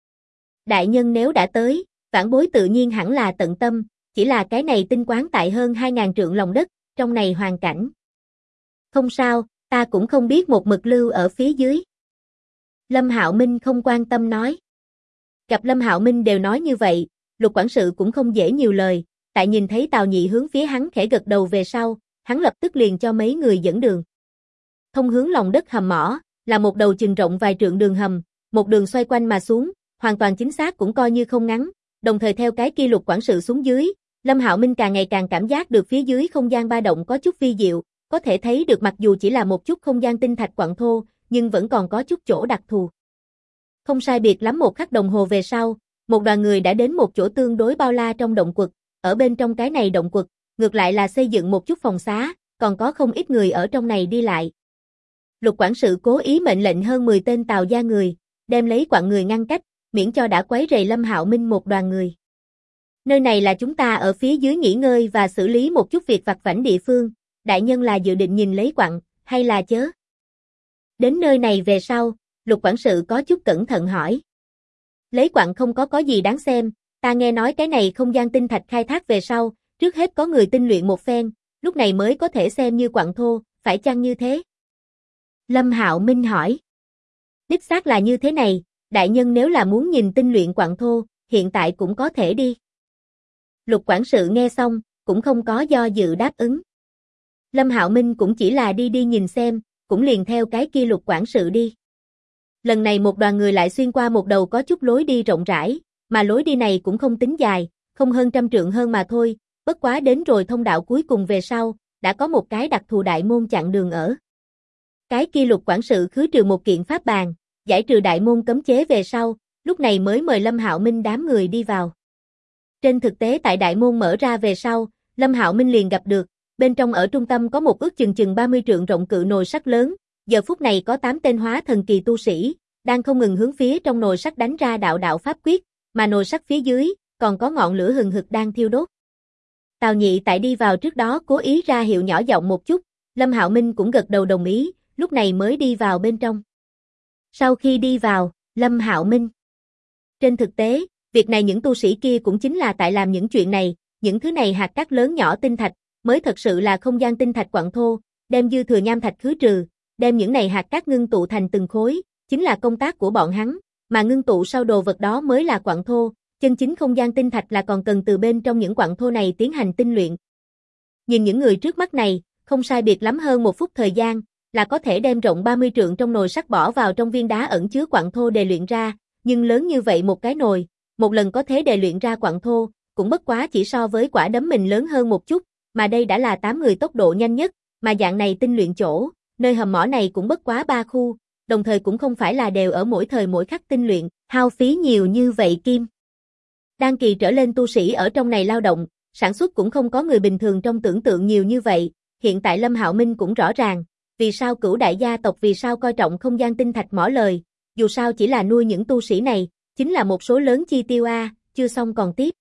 Đại nhân nếu đã tới, vãn bối tự nhiên hẳn là tận tâm, chỉ là cái này tinh quán tại hơn 2.000 trượng lòng đất, trong này hoàn cảnh. Không sao, ta cũng không biết một mực lưu ở phía dưới. Lâm Hạo Minh không quan tâm nói. Gặp Lâm Hạo Minh đều nói như vậy, lục quản sự cũng không dễ nhiều lời, tại nhìn thấy Tào Nhị hướng phía hắn khẽ gật đầu về sau, hắn lập tức liền cho mấy người dẫn đường. Thông hướng lòng đất hầm mỏ, là một đầu chừng rộng vài trượng đường hầm, một đường xoay quanh mà xuống, hoàn toàn chính xác cũng coi như không ngắn, đồng thời theo cái kia lục quản sự xuống dưới, Lâm Hạo Minh càng ngày càng cảm giác được phía dưới không gian ba động có chút vi diệu, có thể thấy được mặc dù chỉ là một chút không gian tinh thạch quặng thô, nhưng vẫn còn có chút chỗ đặc thù. Không sai biệt lắm một khắc đồng hồ về sau, một đoàn người đã đến một chỗ tương đối bao la trong động quật, ở bên trong cái này động quật, ngược lại là xây dựng một chút phòng xá, còn có không ít người ở trong này đi lại. Lục quản sự cố ý mệnh lệnh hơn 10 tên Tào gia người, đem lấy quặng người ngăn cách, miễn cho đã quấy rầy Lâm Hạo Minh một đoàn người. Nơi này là chúng ta ở phía dưới nghỉ ngơi và xử lý một chút việc vặt vãnh địa phương, đại nhân là dự định nhìn lấy quặng, hay là chớ? Đến nơi này về sau, lục quản sự có chút cẩn thận hỏi. Lấy quặng không có gì đáng xem, ta nghe nói cái này không gian tinh thạch khai thác về sau, trước hết có người tinh luyện một phen, lúc này mới có thể xem như quặng thô, phải chăng như thế? Lâm Hạo Minh hỏi. Đích xác là như thế này, đại nhân nếu là muốn nhìn tinh luyện quặng thô, hiện tại cũng có thể đi. Lục quản sự nghe xong, cũng không có do dự đáp ứng. Lâm Hạo Minh cũng chỉ là đi nhìn xem, cũng liền theo cái kia lục quản sự đi. Lần này một đoàn người lại xuyên qua một đầu có chút lối đi rộng rãi, mà lối đi này cũng không tính dài, không hơn 100 trượng hơn mà thôi, bất quá đến rồi thông đạo cuối cùng về sau, đã có một cái đặc thù đại môn chặn đường ở. Cái kia lục quản sự khứ trừ một kiện pháp bàn, giải trừ đại môn cấm chế về sau, lúc này mới mời Lâm Hạo Minh đám người đi vào. Trên thực tế tại đại môn mở ra về sau, Lâm Hạo Minh liền gặp được, bên trong ở trung tâm có một ước chừng 30 trượng rộng cự nồi sắt lớn, giờ phút này có 8 tên hóa thần kỳ tu sĩ, đang không ngừng hướng phía trong nồi sắt đánh ra đạo pháp quyết, mà nồi sắt phía dưới, còn có ngọn lửa hừng hực đang thiêu đốt. Tào Nhị tại đi vào trước đó cố ý ra hiệu nhỏ giọng một chút, Lâm Hạo Minh cũng gật đầu đồng ý, lúc này mới đi vào bên trong. Sau khi đi vào, Lâm Hạo Minh. Trên thực tế, việc này những tu sĩ kia cũng chính là tại làm những chuyện này, những thứ này hạt cát lớn nhỏ tinh thạch, mới thật sự là không gian tinh thạch quặng thô, đem dư thừa nham thạch khứ trừ, đem những này hạt cát ngưng tụ thành từng khối, chính là công tác của bọn hắn, mà ngưng tụ sau đồ vật đó mới là quặng thô, chân chính không gian tinh thạch là còn cần từ bên trong những quặng thô này tiến hành tinh luyện. Nhìn những người trước mắt này, không sai biệt lắm hơn 1 phút thời gian, là có thể đem rộng 30 trượng trong nồi sắt bỏ vào trong viên đá ẩn chứa quặng thô để luyện ra, nhưng lớn như vậy một cái nồi, một lần có thể để luyện ra quặng thô, cũng bất quá chỉ so với quả đấm mình lớn hơn một chút, mà đây đã là 8 người tốc độ nhanh nhất, mà dạng này tinh luyện chỗ, nơi hầm mỏ này cũng bất quá 3 khu, đồng thời cũng không phải là đều ở mỗi thời mỗi khắc tinh luyện, hao phí nhiều như vậy kim. Đan kỳ trở lên tu sĩ ở trong này lao động, sản xuất cũng không có người bình thường trong tưởng tượng nhiều như vậy, hiện tại Lâm Hạo Minh cũng rõ ràng, vì sao Cửu đại gia tộc vì sao coi trọng không gian tinh thạch mỏ lời, dù sao chỉ là nuôi những tu sĩ này, chính là một số lớn chi tiêu chưa xong còn tiếp.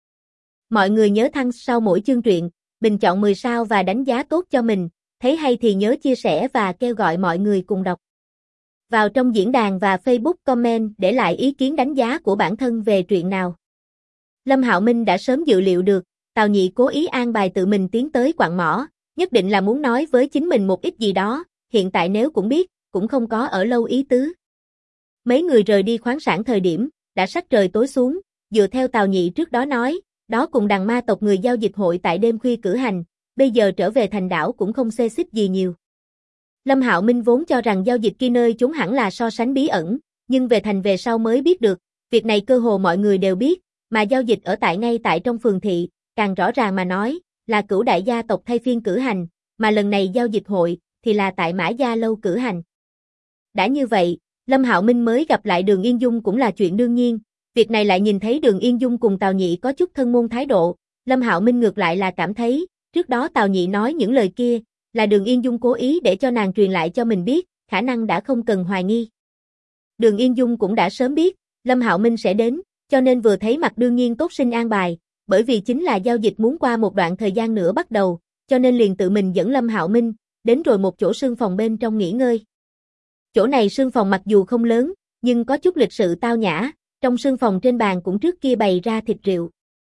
Mọi người nhớ thăng sau mỗi chương truyện, bình chọn 10 sao và đánh giá tốt cho mình, thấy hay thì nhớ chia sẻ và kêu gọi mọi người cùng đọc. Vào trong diễn đàn và Facebook comment để lại ý kiến đánh giá của bản thân về truyện nào. Lâm Hạo Minh đã sớm dự liệu được, Tào Nhị cố ý an bài tự mình tiến tới quặng mỏ, nhất định là muốn nói với chính mình một ít gì đó, hiện tại nếu cũng biết, cũng không có ở lâu ý tứ. Mấy người rời đi khoáng sản thời điểm, đã sắc trời tối xuống, dựa theo Tào Nhị trước đó nói, đó cùng đằng ma tộc người giao dịch hội tại đêm khuya cử hành, bây giờ trở về thành đảo cũng không xê xích gì nhiều. Lâm Hạo Minh vốn cho rằng giao dịch kia nơi chúng hẳn là so sánh bí ẩn, nhưng về thành về sau mới biết được, việc này cơ hồ mọi người đều biết, mà giao dịch ở ngay tại trong phường thị, càng rõ ràng mà nói, là Cửu đại gia tộc thay phiên cử hành, mà lần này giao dịch hội, thì là tại Mã Gia Lâu cử hành. Đã như vậy, Lâm Hạo Minh mới gặp lại Đường Yên Dung cũng là chuyện đương nhiên, việc này lại nhìn thấy Đường Yên Dung cùng Tào Nhị có chút thân môn thái độ, Lâm Hạo Minh ngược lại là cảm thấy, trước đó Tào Nhị nói những lời kia, là Đường Yên Dung cố ý để cho nàng truyền lại cho mình biết, khả năng đã không cần hoài nghi. Đường Yên Dung cũng đã sớm biết, Lâm Hạo Minh sẽ đến, cho nên vừa thấy mặt đương nhiên tốt sinh an bài, bởi vì chính là giao dịch muốn qua một đoạn thời gian nữa bắt đầu, cho nên liền tự mình dẫn Lâm Hạo Minh, đến rồi một chỗ sương phòng bên trong nghỉ ngơi. Chỗ này sương phòng mặc dù không lớn, nhưng có chút lịch sự tao nhã, trong sương phòng trên bàn cũng trước kia bày ra thịt rượu.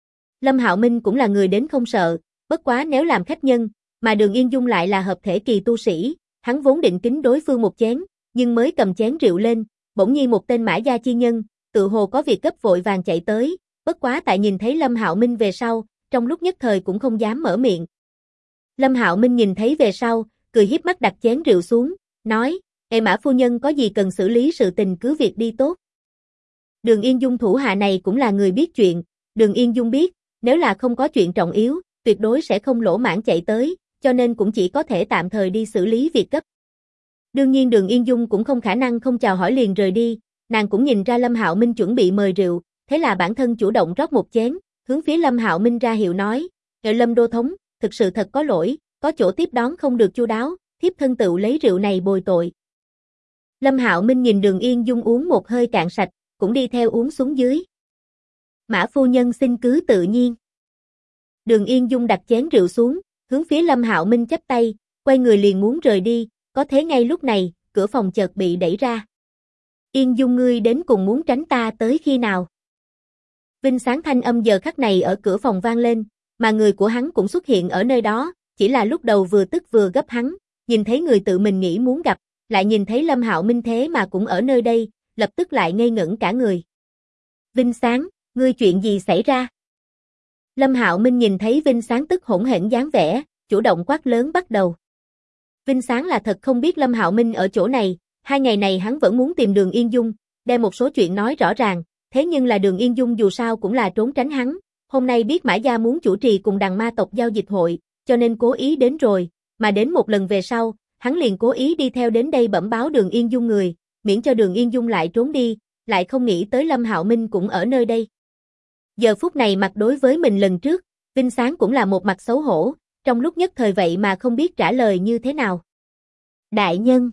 Lâm Hạo Minh cũng là người đến không sợ, bất quá nếu làm khách nhân, mà Đường Yên Dung lại là hợp thể kỳ tu sĩ, hắn vốn định kính đối phương một chén, nhưng mới cầm chén rượu lên, bỗng nhiên một tên Mã gia chi nhân, tự hồ có việc gấp vội vàng chạy tới, bất quá tại nhìn thấy Lâm Hạo Minh về sau, trong lúc nhất thời cũng không dám mở miệng. Lâm Hạo Minh nhìn thấy về sau, cười hiếp mắt đặt chén rượu xuống, nói, Mã phu nhân có gì cần xử lý sự tình cứ việc đi tốt. Đường Yên Dung thủ hạ này cũng là người biết chuyện, Đường Yên Dung biết, nếu là không có chuyện trọng yếu, tuyệt đối sẽ không lỗ mãng chạy tới, cho nên cũng chỉ có thể tạm thời đi xử lý việc gấp. Đương nhiên Đường Yên Dung cũng không khả năng không chào hỏi liền rời đi, nàng cũng nhìn ra Lâm Hạo Minh chuẩn bị mời rượu, thế là bản thân chủ động rót một chén, hướng phía Lâm Hạo Minh ra hiệu nói, Lâm đô thống, thực sự thật có lỗi, có chỗ tiếp đón không được chu đáo, thiếp thân tựu lấy rượu này bồi tội. Lâm Hạo Minh nhìn Đường Yên Dung uống một hơi cạn sạch, cũng đi theo uống xuống dưới. Mã phu nhân xin cứ tự nhiên. Đường Yên Dung đặt chén rượu xuống, hướng phía Lâm Hạo Minh chắp tay, quay người liền muốn rời đi, có thế ngay lúc này, cửa phòng chợt bị đẩy ra. Yên Dung ngươi đến cùng muốn tránh ta tới khi nào? Vinh Sáng thanh âm giờ khắc này ở cửa phòng vang lên, mà người của hắn cũng xuất hiện ở nơi đó, chỉ là lúc đầu vừa tức vừa gấp hắn, nhìn thấy người tự mình nghĩ muốn gặp, lại nhìn thấy Lâm Hạo Minh thế mà cũng ở nơi đây, lập tức lại ngây ngẩn cả người. Vinh Sáng, ngươi chuyện gì xảy ra? Lâm Hạo Minh nhìn thấy Vinh Sáng tức hỗn hển dáng vẻ, chủ động quát lớn bắt đầu. Vinh Sáng là thật không biết Lâm Hạo Minh ở chỗ này, 2 ngày này hắn vẫn muốn tìm Đường Yên Dung, đem một số chuyện nói rõ ràng, thế nhưng là Đường Yên Dung dù sao cũng là trốn tránh hắn, hôm nay biết Mã Gia muốn chủ trì cùng đằng ma tộc giao dịch hội, cho nên cố ý đến rồi, mà đến một lần về sau, hắn liền cố ý đi theo đến đây bẩm báo Đường Yên Dung người, miễn cho Đường Yên Dung lại trốn đi, lại không nghĩ tới Lâm Hạo Minh cũng ở nơi đây. Giờ phút này mặt đối với mình lần trước, Vinh Sáng cũng là một mặt xấu hổ, trong lúc nhất thời vậy mà không biết trả lời như thế nào. Đại nhân,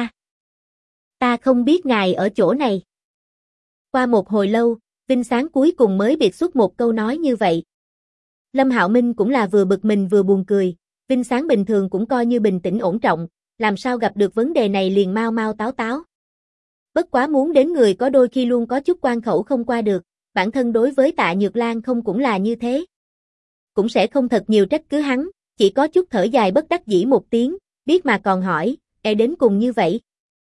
ta không biết ngài ở chỗ này. Qua một hồi lâu, Vinh Sáng cuối cùng mới biệt xuất một câu nói như vậy. Lâm Hạo Minh cũng là vừa bực mình vừa buồn cười, Vinh Sáng bình thường cũng coi như bình tĩnh ổn trọng, làm sao gặp được vấn đề này liền mau mau táo táo. Bất quá muốn đến người có đôi khi luôn có chút quan khẩu không qua được, bản thân đối với Tạ Nhược Lan không cũng là như thế. Cũng sẽ không thật nhiều trách cứ hắn, chỉ có chút thở dài bất đắc dĩ một tiếng, biết mà còn hỏi, đến cùng như vậy.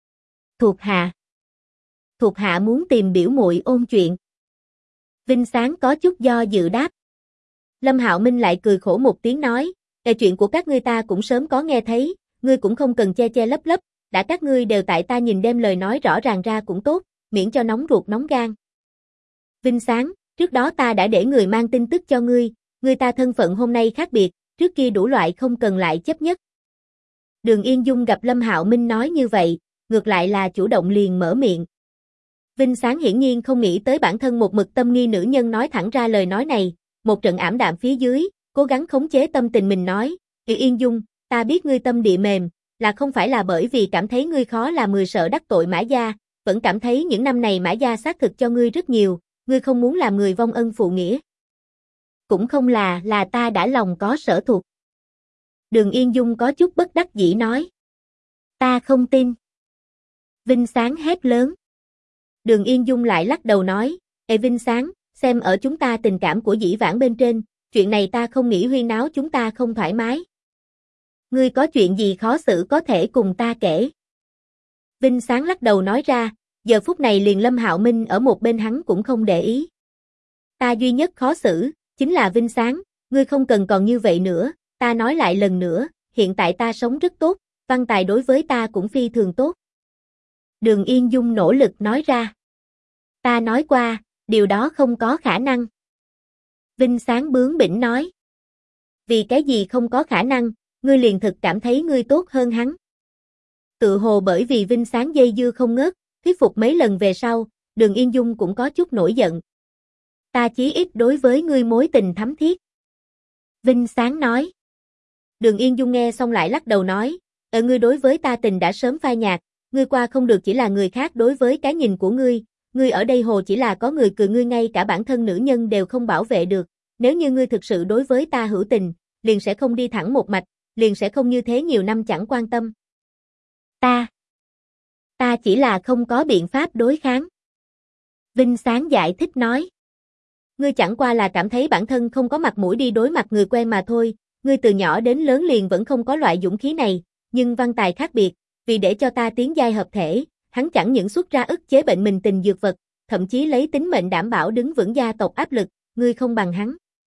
Thuộc hạ muốn tìm biểu muội ôn chuyện. Vinh Sáng có chút do dự đáp. Lâm Hạo Minh lại cười khổ một tiếng nói, chuyện của các ngươi ta cũng sớm có nghe thấy, ngươi cũng không cần che che lấp lấp, đã các ngươi đều tại ta nhìn đem lời nói rõ ràng ra cũng tốt, miễn cho nóng ruột nóng gan. Vinh Sáng, trước đó ta đã để người mang tin tức cho ngươi ta thân phận hôm nay khác biệt, trước kia đủ loại không cần lại chấp nhất. Đường Yên Dung gặp Lâm Hạo Minh nói như vậy, ngược lại là chủ động liền mở miệng. Vinh Sáng hiển nhiên không nghĩ tới bản thân một mực tâm nghi nữ nhân nói thẳng ra lời nói này, một trận ảm đạm phía dưới, cố gắng khống chế tâm tình mình nói, Yên Dung, ta biết ngươi tâm địa mềm, là không phải là bởi vì cảm thấy ngươi khó là mười sợ đắc tội Mã Gia, vẫn cảm thấy những năm này Mã Gia xác thực cho ngươi rất nhiều, ngươi không muốn làm người vong ân phụ nghĩa. Cũng không là ta đã lòng có sở thuộc. Đường Yên Dung có chút bất đắc dĩ nói. Ta không tin. Vinh Sáng hét lớn. Đường Yên Dung lại lắc đầu nói, Vinh Sáng, xem ở chúng ta tình cảm của dĩ vãng bên trên, chuyện này ta không nghĩ huyên náo chúng ta không thoải mái. Ngươi có chuyện gì khó xử có thể cùng ta kể. Vinh Sáng lắc đầu nói ra, giờ phút này liền Lâm Hạo Minh ở một bên hắn cũng không để ý. Ta duy nhất khó xử, chính là Vinh Sáng, ngươi không cần còn như vậy nữa, ta nói lại lần nữa, hiện tại ta sống rất tốt, văn tài đối với ta cũng phi thường tốt. Đường Yên Dung nỗ lực nói ra. Ta nói qua, điều đó không có khả năng. Vinh Sáng bướng bỉnh nói. Vì cái gì không có khả năng, ngươi liền thực cảm thấy ngươi tốt hơn hắn. Tự hồ bởi vì Vinh Sáng dây dưa không ngớt, thuyết phục mấy lần về sau, Đường Yên Dung cũng có chút nổi giận. Ta chí ít đối với ngươi mối tình thắm thiết. Vinh Sáng nói. Đường Yên Dung nghe xong lại lắc đầu nói, ngươi đối với ta tình đã sớm phai nhạt, ngươi qua không được chỉ là người khác đối với cái nhìn của ngươi ở đây hồ chỉ là có người cười ngươi ngay cả bản thân nữ nhân đều không bảo vệ được, nếu như ngươi thực sự đối với ta hữu tình, liền sẽ không đi thẳng một mạch, liền sẽ không như thế nhiều năm chẳng quan tâm. Ta chỉ là không có biện pháp đối kháng. Vinh Sáng giải thích nói. Ngươi chẳng qua là cảm thấy bản thân không có mặt mũi đi đối mặt người quen mà thôi, ngươi từ nhỏ đến lớn liền vẫn không có loại dũng khí này, nhưng văn tài khác biệt, vì để cho ta tiến giai hợp thể, hắn chẳng những xuất ra ức chế bệnh mình tình dược vật, thậm chí lấy tính mệnh đảm bảo đứng vững gia tộc áp lực, ngươi không bằng hắn.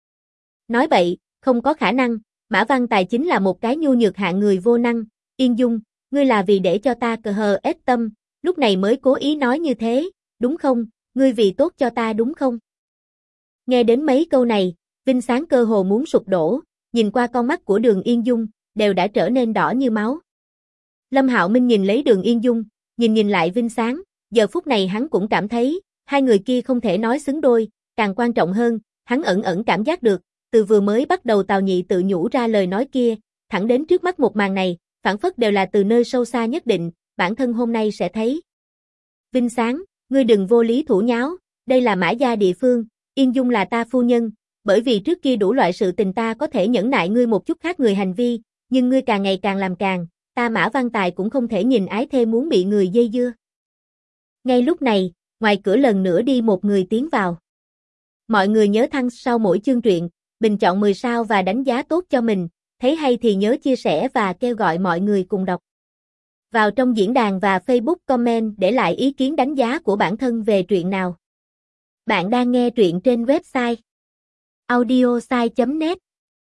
Nói bậy, không có khả năng, Mã Văn Tài chính là một cái nhu nhược hạng người vô năng, Yên Dung, ngươi là vì để cho ta cờ hờ ết tâm, lúc này mới cố ý nói như thế, đúng không, ngươi vì tốt cho ta đúng không? Nghe đến mấy câu này, Vinh Sáng cơ hồ muốn sụp đổ, nhìn qua con mắt của Đường Yên Dung, đều đã trở nên đỏ như máu. Lâm Hạo Minh nhìn lấy Đường Yên Dung, nhìn lại Vinh Sáng, giờ phút này hắn cũng cảm thấy, hai người kia không thể nói xứng đôi, càng quan trọng hơn, hắn ẩn cảm giác được, từ vừa mới bắt đầu Tào Nhị tự nhủ ra lời nói kia, thẳng đến trước mắt một màn này, phản phất đều là từ nơi sâu xa nhất định, bản thân hôm nay sẽ thấy. Vinh Sáng, ngươi đừng vô lý thủ nháo, đây là Mã Gia địa phương, Yên Dung là ta phu nhân, bởi vì trước kia đủ loại sự tình ta có thể nhẫn nại ngươi một chút khác người hành vi, nhưng ngươi càng ngày càng làm càng, ta Mã Văn Tài cũng không thể nhìn ái thê muốn bị người dây dưa. Ngay lúc này, ngoài cửa lần nữa đi một người tiến vào. Mọi người nhớ thăng sau mỗi chương truyện, bình chọn 10 sao và đánh giá tốt cho mình, thấy hay thì nhớ chia sẻ và kêu gọi mọi người cùng đọc. Vào trong diễn đàn và Facebook comment để lại ý kiến đánh giá của bản thân về truyện nào. Bạn đang nghe truyện trên website audiosai.net.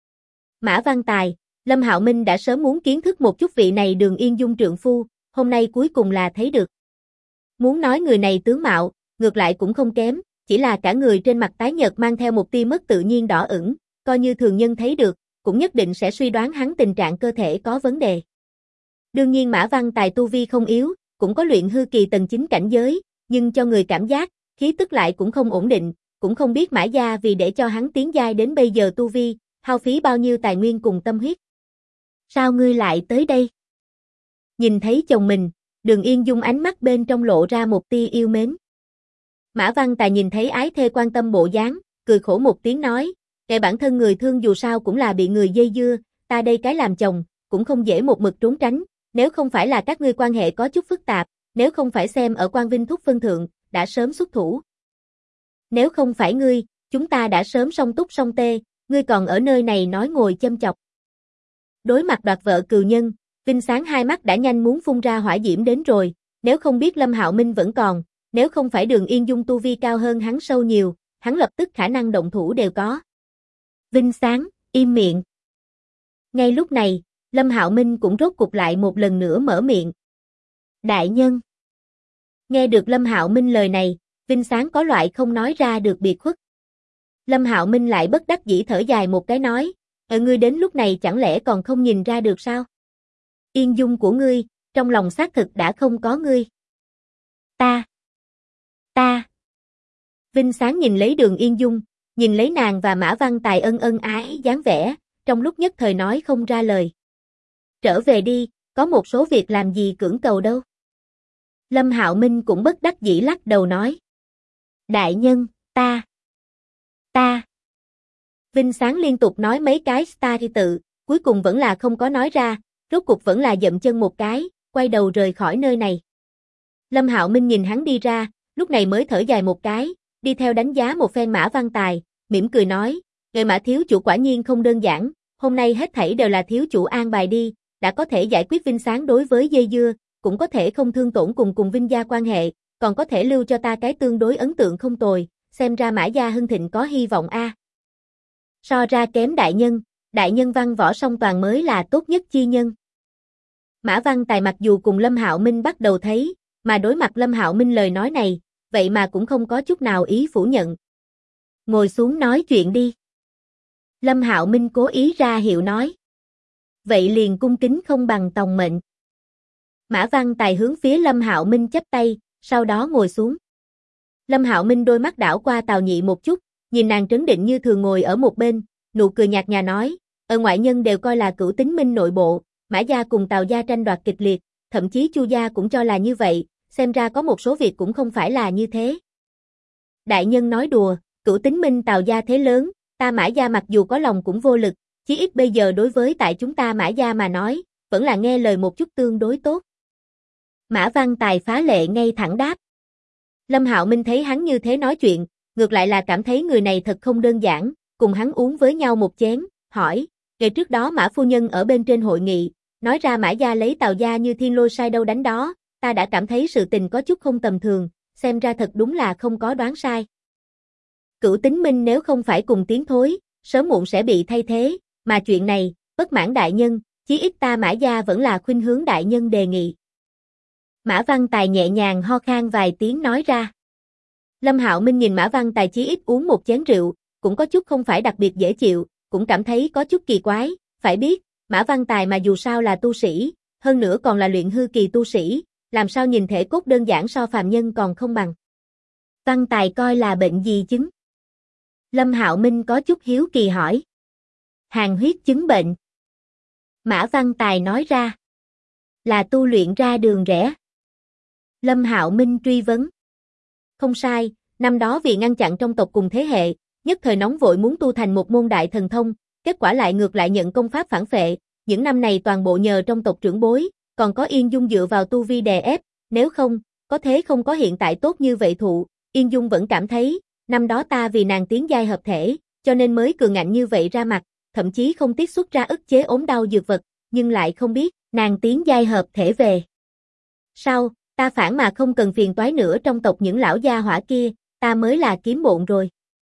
Mã Văn Tài, Lâm Hạo Minh đã sớm muốn kiến thức một chút vị này Đường Yên Dung trượng phu, hôm nay cuối cùng là thấy được. Muốn nói người này tướng mạo, ngược lại cũng không kém, chỉ là cả người trên mặt tái nhợt mang theo một tia mất tự nhiên đỏ ửng, coi như thường nhân thấy được, cũng nhất định sẽ suy đoán hắn tình trạng cơ thể có vấn đề. Đương nhiên Mã Văn Tài tu vi không yếu, cũng có luyện hư kỳ tầng 9 cảnh giới, nhưng cho người cảm giác, khí tức lại cũng không ổn định, cũng không biết Mã Gia vì để cho hắn tiến giai đến bây giờ tu vi, hao phí bao nhiêu tài nguyên cùng tâm huyết. Sao ngươi lại tới đây? Nhìn thấy chồng mình, Đường Yên Dung ánh mắt bên trong lộ ra một tia yêu mến. Mã Văn Tài nhìn thấy ái thê quan tâm bộ dáng, cười khổ một tiếng nói, kệ bản thân người thương dù sao cũng là bị người dây dưa, ta đây cái làm chồng, cũng không dễ một mực trốn tránh, nếu không phải là các ngươi quan hệ có chút phức tạp, nếu không phải xem ở Quan Vinh Thúc phân thượng, đã sớm xuất thủ. Nếu không phải ngươi, chúng ta đã sớm song túc song tê, ngươi còn ở nơi này nói ngồi châm chọc. Đối mặt đoạt vợ cừu nhân, Vinh Sáng hai mắt đã nhanh muốn phun ra hỏa diễm đến rồi, nếu không biết Lâm Hạo Minh vẫn còn, nếu không phải Đường Yên Dung tu vi cao hơn hắn sâu nhiều, hắn lập tức khả năng động thủ đều có. Vinh Sáng, im miệng. Ngay lúc này, Lâm Hạo Minh cũng rốt cục lại một lần nữa mở miệng. Đại nhân. Nghe được Lâm Hạo Minh lời này, Vinh Sáng có loại không nói ra được biệt khuất. Lâm Hạo Minh lại bất đắc dĩ thở dài một cái nói, ngươi đến lúc này chẳng lẽ còn không nhìn ra được sao? Yên Dung của ngươi, trong lòng xác thực đã không có ngươi. Ta. Vinh Sáng nhìn lấy Đường Yên Dung, nhìn lấy nàng và Mã Văn Tài ân ân ái dáng vẻ, trong lúc nhất thời nói không ra lời. Trở về đi, có một số việc làm gì cưỡng cầu đâu. Lâm Hạo Minh cũng bất đắc dĩ lắc đầu nói. Đại nhân, ta. Vinh Sáng liên tục nói mấy cái star tự, cuối cùng vẫn là không có nói ra, rốt cuộc vẫn là dậm chân một cái, quay đầu rời khỏi nơi này. Lâm Hạo Minh nhìn hắn đi ra, lúc này mới thở dài một cái, đi theo đánh giá một phen Mã Văn Tài, mỉm cười nói, người Mã thiếu chủ quả nhiên không đơn giản, hôm nay hết thảy đều là thiếu chủ an bài đi, đã có thể giải quyết Vinh Sáng đối với dây dưa, cũng có thể không thương tổn cùng Vinh gia quan hệ, còn có thể lưu cho ta cái tương đối ấn tượng không tồi, xem ra Mã gia hưng thịnh có hy vọng a. So ra kém đại nhân văn võ song toàn mới là tốt nhất chi nhân. Mã Văn Tài mặc dù cùng Lâm Hạo Minh bắt đầu thấy, mà đối mặt Lâm Hạo Minh lời nói này, vậy mà cũng không có chút nào ý phủ nhận. Ngồi xuống nói chuyện đi. Lâm Hạo Minh cố ý ra hiệu nói. Vậy liền cung kính không bằng tòng mệnh. Mã Văn Tài hướng phía Lâm Hạo Minh chắp tay, sau đó ngồi xuống. Lâm Hạo Minh đôi mắt đảo qua Tào Nhị một chút, nhìn nàng trấn định như thường ngồi ở một bên, nụ cười nhạt nhòa nói, ngoại nhân đều coi là Cửu Tính Minh nội bộ, Mã gia cùng Tào gia tranh đoạt kịch liệt, thậm chí Chu gia cũng cho là như vậy, xem ra có một số việc cũng không phải là như thế. Đại nhân nói đùa, Cửu Tính Minh Tào gia thế lớn, ta Mã gia mặc dù có lòng cũng vô lực, chí ít bây giờ đối với tại chúng ta Mã gia mà nói, vẫn là nghe lời một chút tương đối tốt. Mã Văn Tài phá lệ ngay thẳng đáp. Lâm Hạo Minh thấy hắn như thế nói chuyện, ngược lại là cảm thấy người này thật không đơn giản, cùng hắn uống với nhau một chén, hỏi, ngày trước đó Mã phu nhân ở bên trên hội nghị, nói ra Mã gia lấy Tào gia như thiên lôi sai đâu đánh đó, ta đã cảm thấy sự tình có chút không tầm thường, xem ra thật đúng là không có đoán sai. Cửu Tính Minh nếu không phải cùng tiếng thối, sớm muộn sẽ bị thay thế, mà chuyện này, bất mãn đại nhân, chí ít ta Mã gia vẫn là khuynh hướng đại nhân đề nghị. Mã Văn Tài nhẹ nhàng ho khan vài tiếng nói ra. Lâm Hạo Minh nhìn Mã Văn Tài chí ít uống một chén rượu, cũng có chút không phải đặc biệt dễ chịu, cũng cảm thấy có chút kỳ quái, phải biết, Mã Văn Tài mà dù sao là tu sĩ, hơn nữa còn là luyện hư kỳ tu sĩ, làm sao nhìn thể cốt đơn giản so phàm nhân còn không bằng. Văn Tài coi là bệnh gì chứng? Lâm Hạo Minh có chút hiếu kỳ hỏi. Hàn huyết chứng bệnh. Mã Văn Tài nói ra. Là tu luyện ra đường rẽ. Lâm Hạo Minh truy vấn. Không sai, năm đó vì ngăn chặn trong tộc cùng thế hệ, nhất thời nóng vội muốn tu thành một môn đại thần thông, kết quả lại ngược lại nhận công pháp phản phệ, những năm này toàn bộ nhờ trong tộc trưởng bối, còn có Yên Dung dựa vào tu vi đè ép, nếu không, có thế không có hiện tại tốt như vậy thụ, Yên Dung vẫn cảm thấy, năm đó ta vì nàng tiến giai hợp thể, cho nên mới cường ngạnh như vậy ra mặt, thậm chí không tiếc xuất ra ức chế ốm đau dược vật, nhưng lại không biết, nàng tiến giai hợp thể về. Sau, ta phản mà không cần phiền toái nữa trong tộc những lão gia hỏa kia, ta mới là kiếm bộn rồi.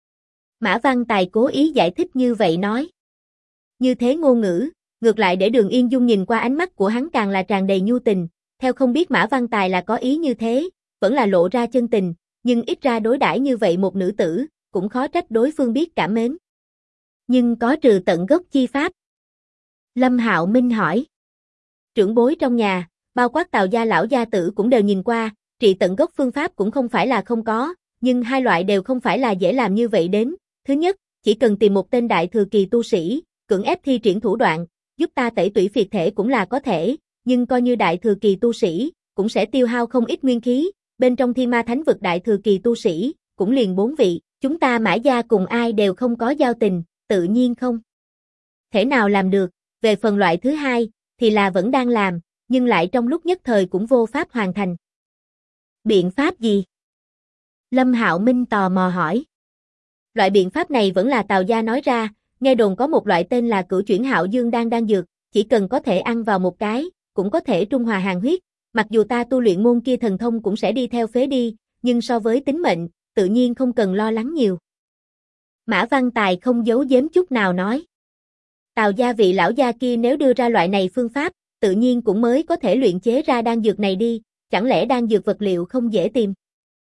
Mã Văn Tài cố ý giải thích như vậy nói. Như thế ngôn ngữ, ngược lại để Đường Yên Dung nhìn qua ánh mắt của hắn càng là tràn đầy nhu tình, theo không biết Mã Văn Tài là có ý như thế, vẫn là lộ ra chân tình, nhưng ít ra đối đãi như vậy một nữ tử, cũng khó trách đối phương biết cảm mến. Nhưng có trừ tận gốc chi pháp? Lâm Hạo Minh hỏi. Trưởng bối trong nhà, bao quát Tào gia lão gia tử cũng đều nhìn qua, trị tận gốc phương pháp cũng không phải là không có, nhưng hai loại đều không phải là dễ làm như vậy đến. Thứ nhất, chỉ cần tìm một tên đại thừa kỳ tu sĩ, cưỡng ép thi triển thủ đoạn, giúp ta tẩy tủy phiệt thể cũng là có thể, nhưng coi như đại thừa kỳ tu sĩ, cũng sẽ tiêu hao không ít nguyên khí, bên trong Thiên Ma Thánh vực đại thừa kỳ tu sĩ, cũng liền 4 vị, chúng ta Mã gia cùng ai đều không có giao tình, tự nhiên không thể nào làm được, về phần loại thứ hai, thì là vẫn đang làm, nhưng lại trong lúc nhất thời cũng vô pháp hoàn thành. Biện pháp gì? Lâm Hạo Minh tò mò hỏi. Loại biện pháp này vẫn là Tào gia nói ra, nghe đồn có một loại tên là Cửu Chuyển Hạo Dương đan dược, chỉ cần có thể ăn vào một cái, cũng có thể trung hòa hàn huyết, mặc dù ta tu luyện môn kia thần thông cũng sẽ đi theo phế đi, nhưng so với tính mệnh, tự nhiên không cần lo lắng nhiều. Mã Văn Tài không giấu giếm chút nào nói. Tào gia vị lão gia kia nếu đưa ra loại này phương pháp, tự nhiên cũng mới có thể luyện chế ra đan dược này đi, chẳng lẽ đan dược vật liệu không dễ tìm?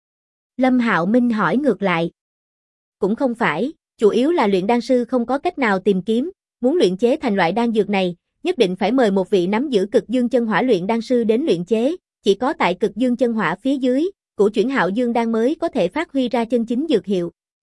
Lâm Hạo Minh hỏi ngược lại. Cũng không phải, chủ yếu là luyện đan sư không có cách nào tìm kiếm, muốn luyện chế thành loại đan dược này, nhất định phải mời một vị nắm giữ cực dương chân hỏa luyện đan sư đến luyện chế, chỉ có tại cực dương chân hỏa phía dưới, cửu chuyển hạo dương đan mới có thể phát huy ra chân chính dược hiệu.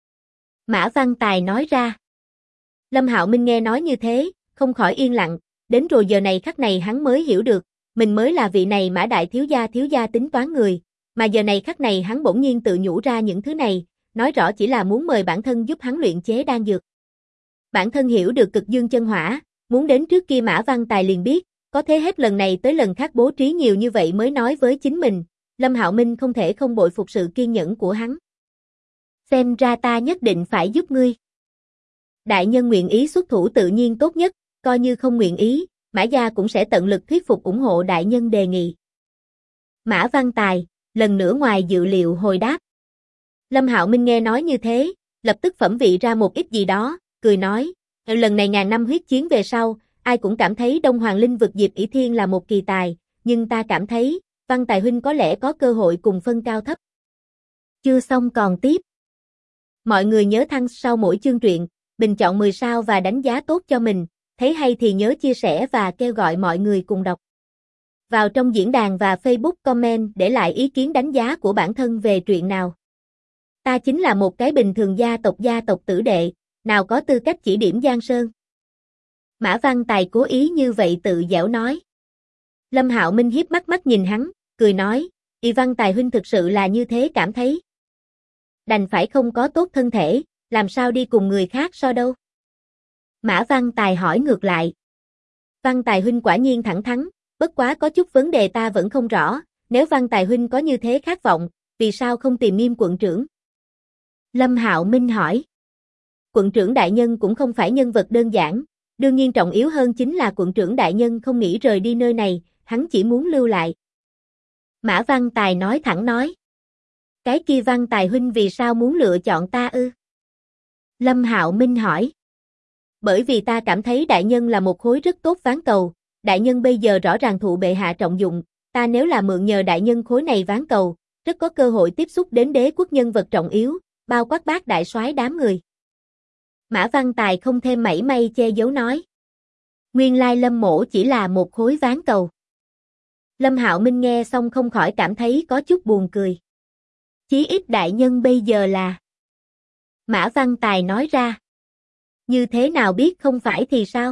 Mã Văn Tài nói ra. Lâm Hạo Minh nghe nói như thế, không khỏi yên lặng, đến rồi giờ này khắc này hắn mới hiểu được, mình mới là vị này Mã đại thiếu gia tính toán người, mà giờ này khắc này hắn bỗng nhiên tự nhủ ra những thứ này, nói rõ chỉ là muốn mời bản thân giúp hắn luyện chế đan dược. Bản thân hiểu được cực dương chân hỏa, muốn đến trước kia Mã Văn Tài liền biết, có thế hết lần này tới lần khác bố trí nhiều như vậy mới nói với chính mình, Lâm Hạo Minh không thể không bội phục sự kiên nhẫn của hắn. Xem ra ta nhất định phải giúp ngươi. Đại nhân nguyện ý xuất thủ tự nhiên tốt nhất, coi như không nguyện ý, Mã gia cũng sẽ tận lực thuyết phục ủng hộ đại nhân đề nghị. Mã Văn Tài, lần nữa ngoài dự liệu hồi đáp. Lâm Hạo Minh nghe nói như thế, lập tức phẩm vị ra một ít gì đó, cười nói, lần này ngàn năm huyết chiến về sau, ai cũng cảm thấy Đông Hoàng Linh vực Diệp ỷ Thiên là một kỳ tài, nhưng ta cảm thấy, Văn Tài huynh có lẽ có cơ hội cùng phân cao thấp. Chưa xong còn tiếp. Mọi người nhớ thăng sau mỗi chương truyện, bình chọn 10 sao và đánh giá tốt cho mình, thấy hay thì nhớ chia sẻ và kêu gọi mọi người cùng đọc. Vào trong diễn đàn và Facebook comment để lại ý kiến đánh giá của bản thân về truyện nào. Ta chính là một cái bình thường gia tộc tử đệ, nào có tư cách chỉ điểm Giang Sơn. Mã Văn Tài cố ý như vậy tự giễu nói. Lâm Hạo Minh hiếp mắt nhìn hắn, cười nói, Y Văn Tài huynh thực sự là như thế cảm thấy. Đành phải không có tốt thân thể, làm sao đi cùng người khác so đâu. Mã Văn Tài hỏi ngược lại. Văn Tài huynh quả nhiên thẳng thắn, bất quá có chút vấn đề ta vẫn không rõ, nếu Văn Tài huynh có như thế khát vọng, vì sao không tìm Nghiêm quận trưởng? Lâm Hạo Minh hỏi. Quận trưởng đại nhân cũng không phải nhân vật đơn giản, đương nhiên trọng yếu hơn chính là quận trưởng đại nhân không nghĩ rời đi nơi này, hắn chỉ muốn lưu lại. Mã Văn Tài nói thẳng nói. Cái kia Văn Tài huynh vì sao muốn lựa chọn ta ư? Lâm Hạo Minh hỏi. Bởi vì ta cảm thấy đại nhân là một khối rất tốt ván cầu, đại nhân bây giờ rõ ràng thụ bệ hạ trọng dụng, ta nếu là mượn nhờ đại nhân khối này ván cầu, rất có cơ hội tiếp xúc đến đế quốc nhân vật trọng yếu, bao quát bác đại soái đám người. Mã Văn Tài không thêm mảy may che giấu nói. Nguyên lai Lâm mỗ chỉ là một khối ván cầu. Lâm Hạo Minh nghe xong không khỏi cảm thấy có chút buồn cười. Chí ít đại nhân bây giờ là. Mã Văn Tài nói ra. Như thế nào biết không phải thì sao?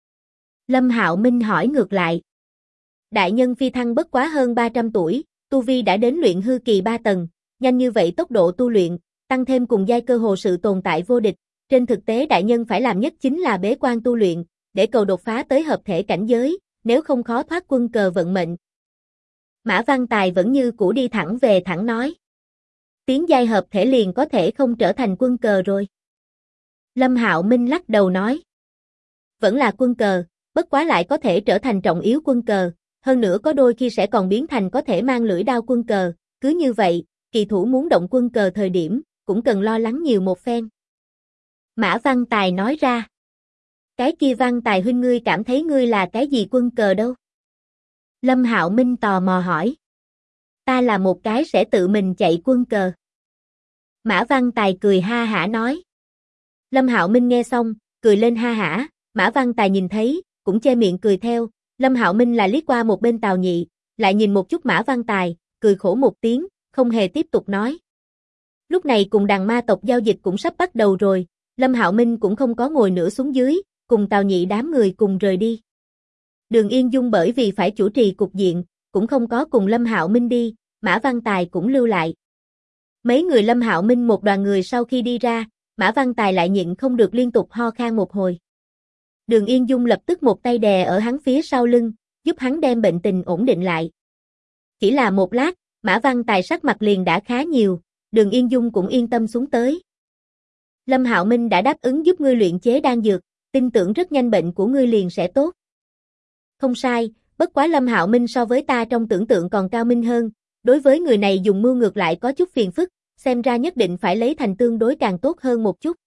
Lâm Hạo Minh hỏi ngược lại. Đại nhân phi thăng bất quá hơn 300 tuổi, tu vi đã đến luyện hư kỳ 3 tầng, nhanh như vậy tốc độ tu luyện, tăng thêm cùng giai cơ hồ sự tồn tại vô địch, trên thực tế đại nhân phải làm nhất chính là bế quan tu luyện, để cầu đột phá tới hợp thể cảnh giới, nếu không khó thoát quân cờ vận mệnh. Mã Văn Tài vẫn như cũ đi thẳng về thẳng nói. Tiến giai hợp thể liền có thể không trở thành quân cờ rồi. Lâm Hạo Minh lắc đầu nói. Vẫn là quân cờ, bất quá lại có thể trở thành trọng yếu quân cờ, hơn nữa có đôi khi sẽ còn biến thành có thể mang lưỡi đao quân cờ, cứ như vậy, kỳ thủ muốn động quân cờ thời điểm, cũng cần lo lắng nhiều một phen. Mã Văn Tài nói ra. Cái kia Văn Tài huynh ngươi cảm thấy ngươi là cái gì quân cờ đâu? Lâm Hạo Minh tò mò hỏi. Ta là một cái sẽ tự mình chạy quân cờ. Mã Văn Tài cười ha hả nói. Lâm Hạo Minh nghe xong, cười lên ha hả, Mã Văn Tài nhìn thấy, cũng che miệng cười theo, Lâm Hạo Minh là liếc qua một bên Tào Nhị, lại nhìn một chút Mã Văn Tài, cười khổ một tiếng, không hề tiếp tục nói. Lúc này cùng đàn ma tộc giao dịch cũng sắp bắt đầu rồi, Lâm Hạo Minh cũng không có ngồi nữa xuống dưới, cùng Tào Nhị đám người cùng rời đi. Đường Yên Dung bởi vì phải chủ trì cục diện, cũng không có cùng Lâm Hạo Minh đi, Mã Văn Tài cũng lưu lại. Mấy người Lâm Hạo Minh một đoàn người sau khi đi ra, Mã Văn Tài lại nhịn không được liên tục ho khan một hồi. Đường Yên Dung lập tức một tay đè ở hắn phía sau lưng, giúp hắn đem bệnh tình ổn định lại. Chỉ là một lát, Mã Văn Tài sắc mặt liền đã khá nhiều, Đường Yên Dung cũng yên tâm xuống tới. Lâm Hạo Minh đã đáp ứng giúp ngươi luyện chế đan dược, tin tưởng rất nhanh bệnh của ngươi liền sẽ tốt. Không sai, bất quá Lâm Hạo Minh so với ta trong tưởng tượng còn cao minh hơn, đối với người này dùng mưu ngược lại có chút phiền phức, xem ra nhất định phải lấy thành tương đối càng tốt hơn một chút.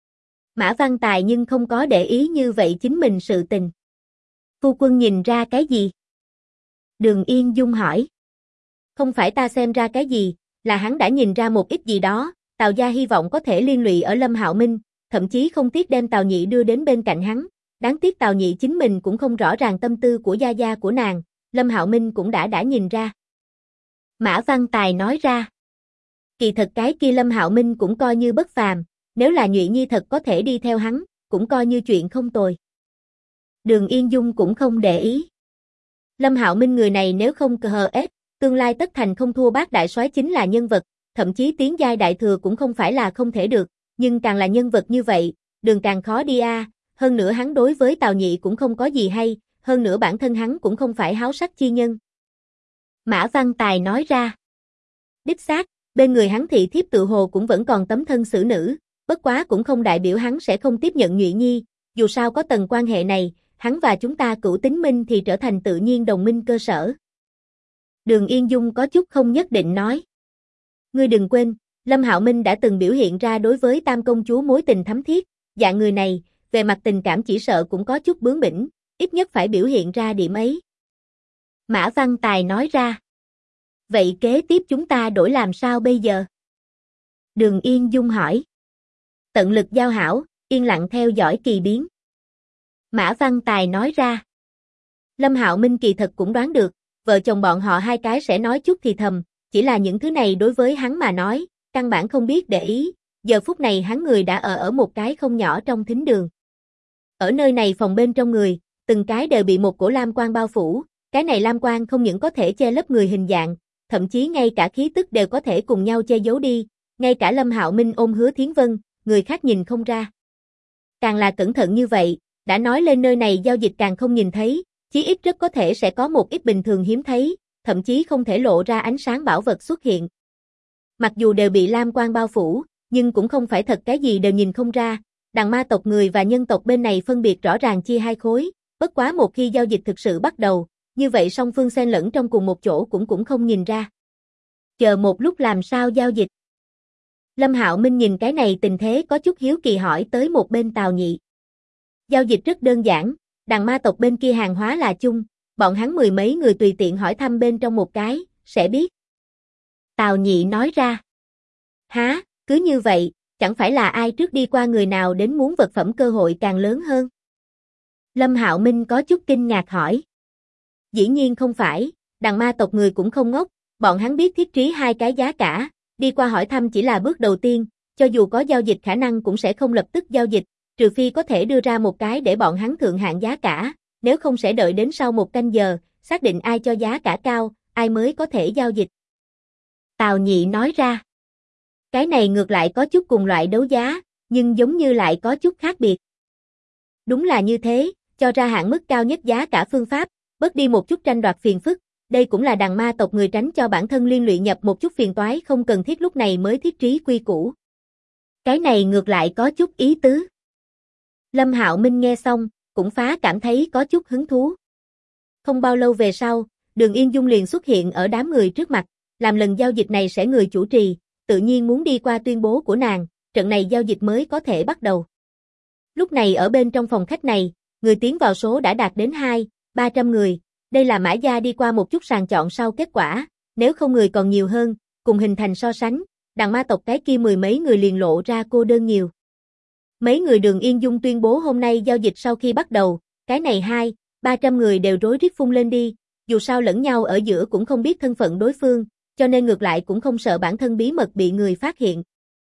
Mã Văn Tài nhưng không có để ý như vậy chính mình sự tình. Phu quân nhìn ra cái gì? Đường Yên Dung hỏi. Không phải ta xem ra cái gì, là hắn đã nhìn ra một ít gì đó, Tào gia hy vọng có thể liên lụy ở Lâm Hạo Minh, thậm chí không tiếc đem Tào Nhị đưa đến bên cạnh hắn, Đáng tiếc Tào Nhị chính mình cũng không rõ ràng tâm tư của gia gia của nàng, Lâm Hạo Minh cũng đã nhìn ra. Mã Văn Tài nói ra. Kỳ thật cái kia Lâm Hạo Minh cũng coi như bất phàm, nếu là Nhụy Nhi thật có thể đi theo hắn, cũng coi như chuyện không tồi. Đường Yên Dung cũng không để ý. Lâm Hạo Minh người này nếu không cờ hờ ép, tương lai tất thành không thua Bác đại soái chính là nhân vật, thậm chí tiến giai đại thừa cũng không phải là không thể được, nhưng càng là nhân vật như vậy, đường càng khó đi a. Hơn nữa hắn đối với Tào Nhị cũng không có gì hay, hơn nữa bản thân hắn cũng không phải háo sắc chi nhân. Mã Văn Tài nói ra. Đích xác, bên người hắn thị thiếp tự hồ cũng vẫn còn tấm thân xử nữ, bất quá cũng không đại biểu hắn sẽ không tiếp nhận Nhụy Nhi, dù sao có tầng quan hệ này, hắn và chúng ta cửu tính minh thì trở thành tự nhiên đồng minh cơ sở. Đường Yên Dung có chút không nhất định nói. Ngươi đừng quên, Lâm Hạo Minh đã từng biểu hiện ra đối với Tam công chúa mối tình thắm thiết, dạng người này, về mặt tình cảm chỉ sợ cũng có chút bướng bỉnh, ít nhất phải biểu hiện ra điểm ấy. Mã Văn Tài nói ra. Vậy kế tiếp chúng ta đổi làm sao bây giờ? Đường Yên Dung hỏi. Tận lực giao hảo, yên lặng theo dõi kỳ biến. Mã Văn Tài nói ra. Lâm Hạo Minh kỳ thật cũng đoán được, vợ chồng bọn họ hai cái sẽ nói chút thì thầm, chỉ là những thứ này đối với hắn mà nói, căn bản không biết để ý, giờ phút này hắn người đã ở một cái không nhỏ trong thính đường. Ở nơi này phòng bên trong người, từng cái đều bị một cổ lam quang bao phủ, cái này lam quang không những có thể che lấp người hình dạng, thậm chí ngay cả khí tức đều có thể cùng nhau che giấu đi, ngay cả Lâm Hạo Minh ôm Hứa Thiến Vân, người khác nhìn không ra. Càng là cẩn thận như vậy, đã nói lên nơi này giao dịch càng không nhìn thấy, chí ít rất có thể sẽ có một ít bình thường hiếm thấy, thậm chí không thể lộ ra ánh sáng bảo vật xuất hiện. Mặc dù đều bị lam quang bao phủ, nhưng cũng không phải thật cái gì đều nhìn không ra, đằng ma tộc người và nhân tộc bên này phân biệt rõ ràng chia hai khối, bất quá một khi giao dịch thực sự bắt đầu, như vậy song phương xen lẫn trong cùng một chỗ cũng không nhìn ra. Chờ một lúc làm sao giao dịch? Lâm Hạo Minh nhìn cái này tình thế có chút hiếu kỳ hỏi tới một bên Tào Nhị. Giao dịch rất đơn giản, đằng ma tộc bên kia hàng hóa là chung, bọn hắn mười mấy người tùy tiện hỏi thăm bên trong một cái, sẽ biết. Tào Nhị nói ra. Hả, cứ như vậy, chẳng phải là ai trước đi qua người nào đến muốn vật phẩm cơ hội càng lớn hơn? Lâm Hạo Minh có chút kinh ngạc hỏi. Dĩ nhiên không phải, đằng ma tộc người cũng không ngốc, bọn hắn biết thiết trí hai cái giá cả, đi qua hỏi thăm chỉ là bước đầu tiên, cho dù có giao dịch khả năng cũng sẽ không lập tức giao dịch, trừ phi có thể đưa ra một cái để bọn hắn thượng hạng giá cả, nếu không sẽ đợi đến sau một canh giờ, xác định ai cho giá cả cao, ai mới có thể giao dịch. Tào Nhị nói ra. Cái này ngược lại có chút cùng loại đấu giá, nhưng giống như lại có chút khác biệt. Đúng là như thế, cho ra hạn mức cao nhất giá cả phương pháp, bớt đi một chút tranh đoạt phiền phức, đây cũng là đằng ma tộc người tránh cho bản thân liên lụy nhập một chút phiền toái không cần thiết lúc này mới thiết trí quy củ. Cái này ngược lại có chút ý tứ. Lâm Hạo Minh nghe xong, cũng phá cảm thấy có chút hứng thú. Không bao lâu về sau, Đường Yên Dung liền xuất hiện ở đám người trước mặt, làm lần giao dịch này sẽ người chủ trì, tự nhiên muốn đi qua tuyên bố của nàng, trận này giao dịch mới có thể bắt đầu. Lúc này ở bên trong phòng khách này, người tiến vào số đã đạt đến 200-300 người, đây là Mã Gia đi qua một chút sàng chọn sau kết quả, nếu không người còn nhiều hơn, cùng hình thành so sánh, đằng ma tộc cái kia mười mấy người liền lộ ra cô đơn nhiều. Mấy người Đường Yên Dung tuyên bố hôm nay giao dịch sau khi bắt đầu, cái này 200-300 người đều rối rít phun lên đi, dù sao lẫn nhau ở giữa cũng không biết thân phận đối phương, cho nên ngược lại cũng không sợ bản thân bí mật bị người phát hiện.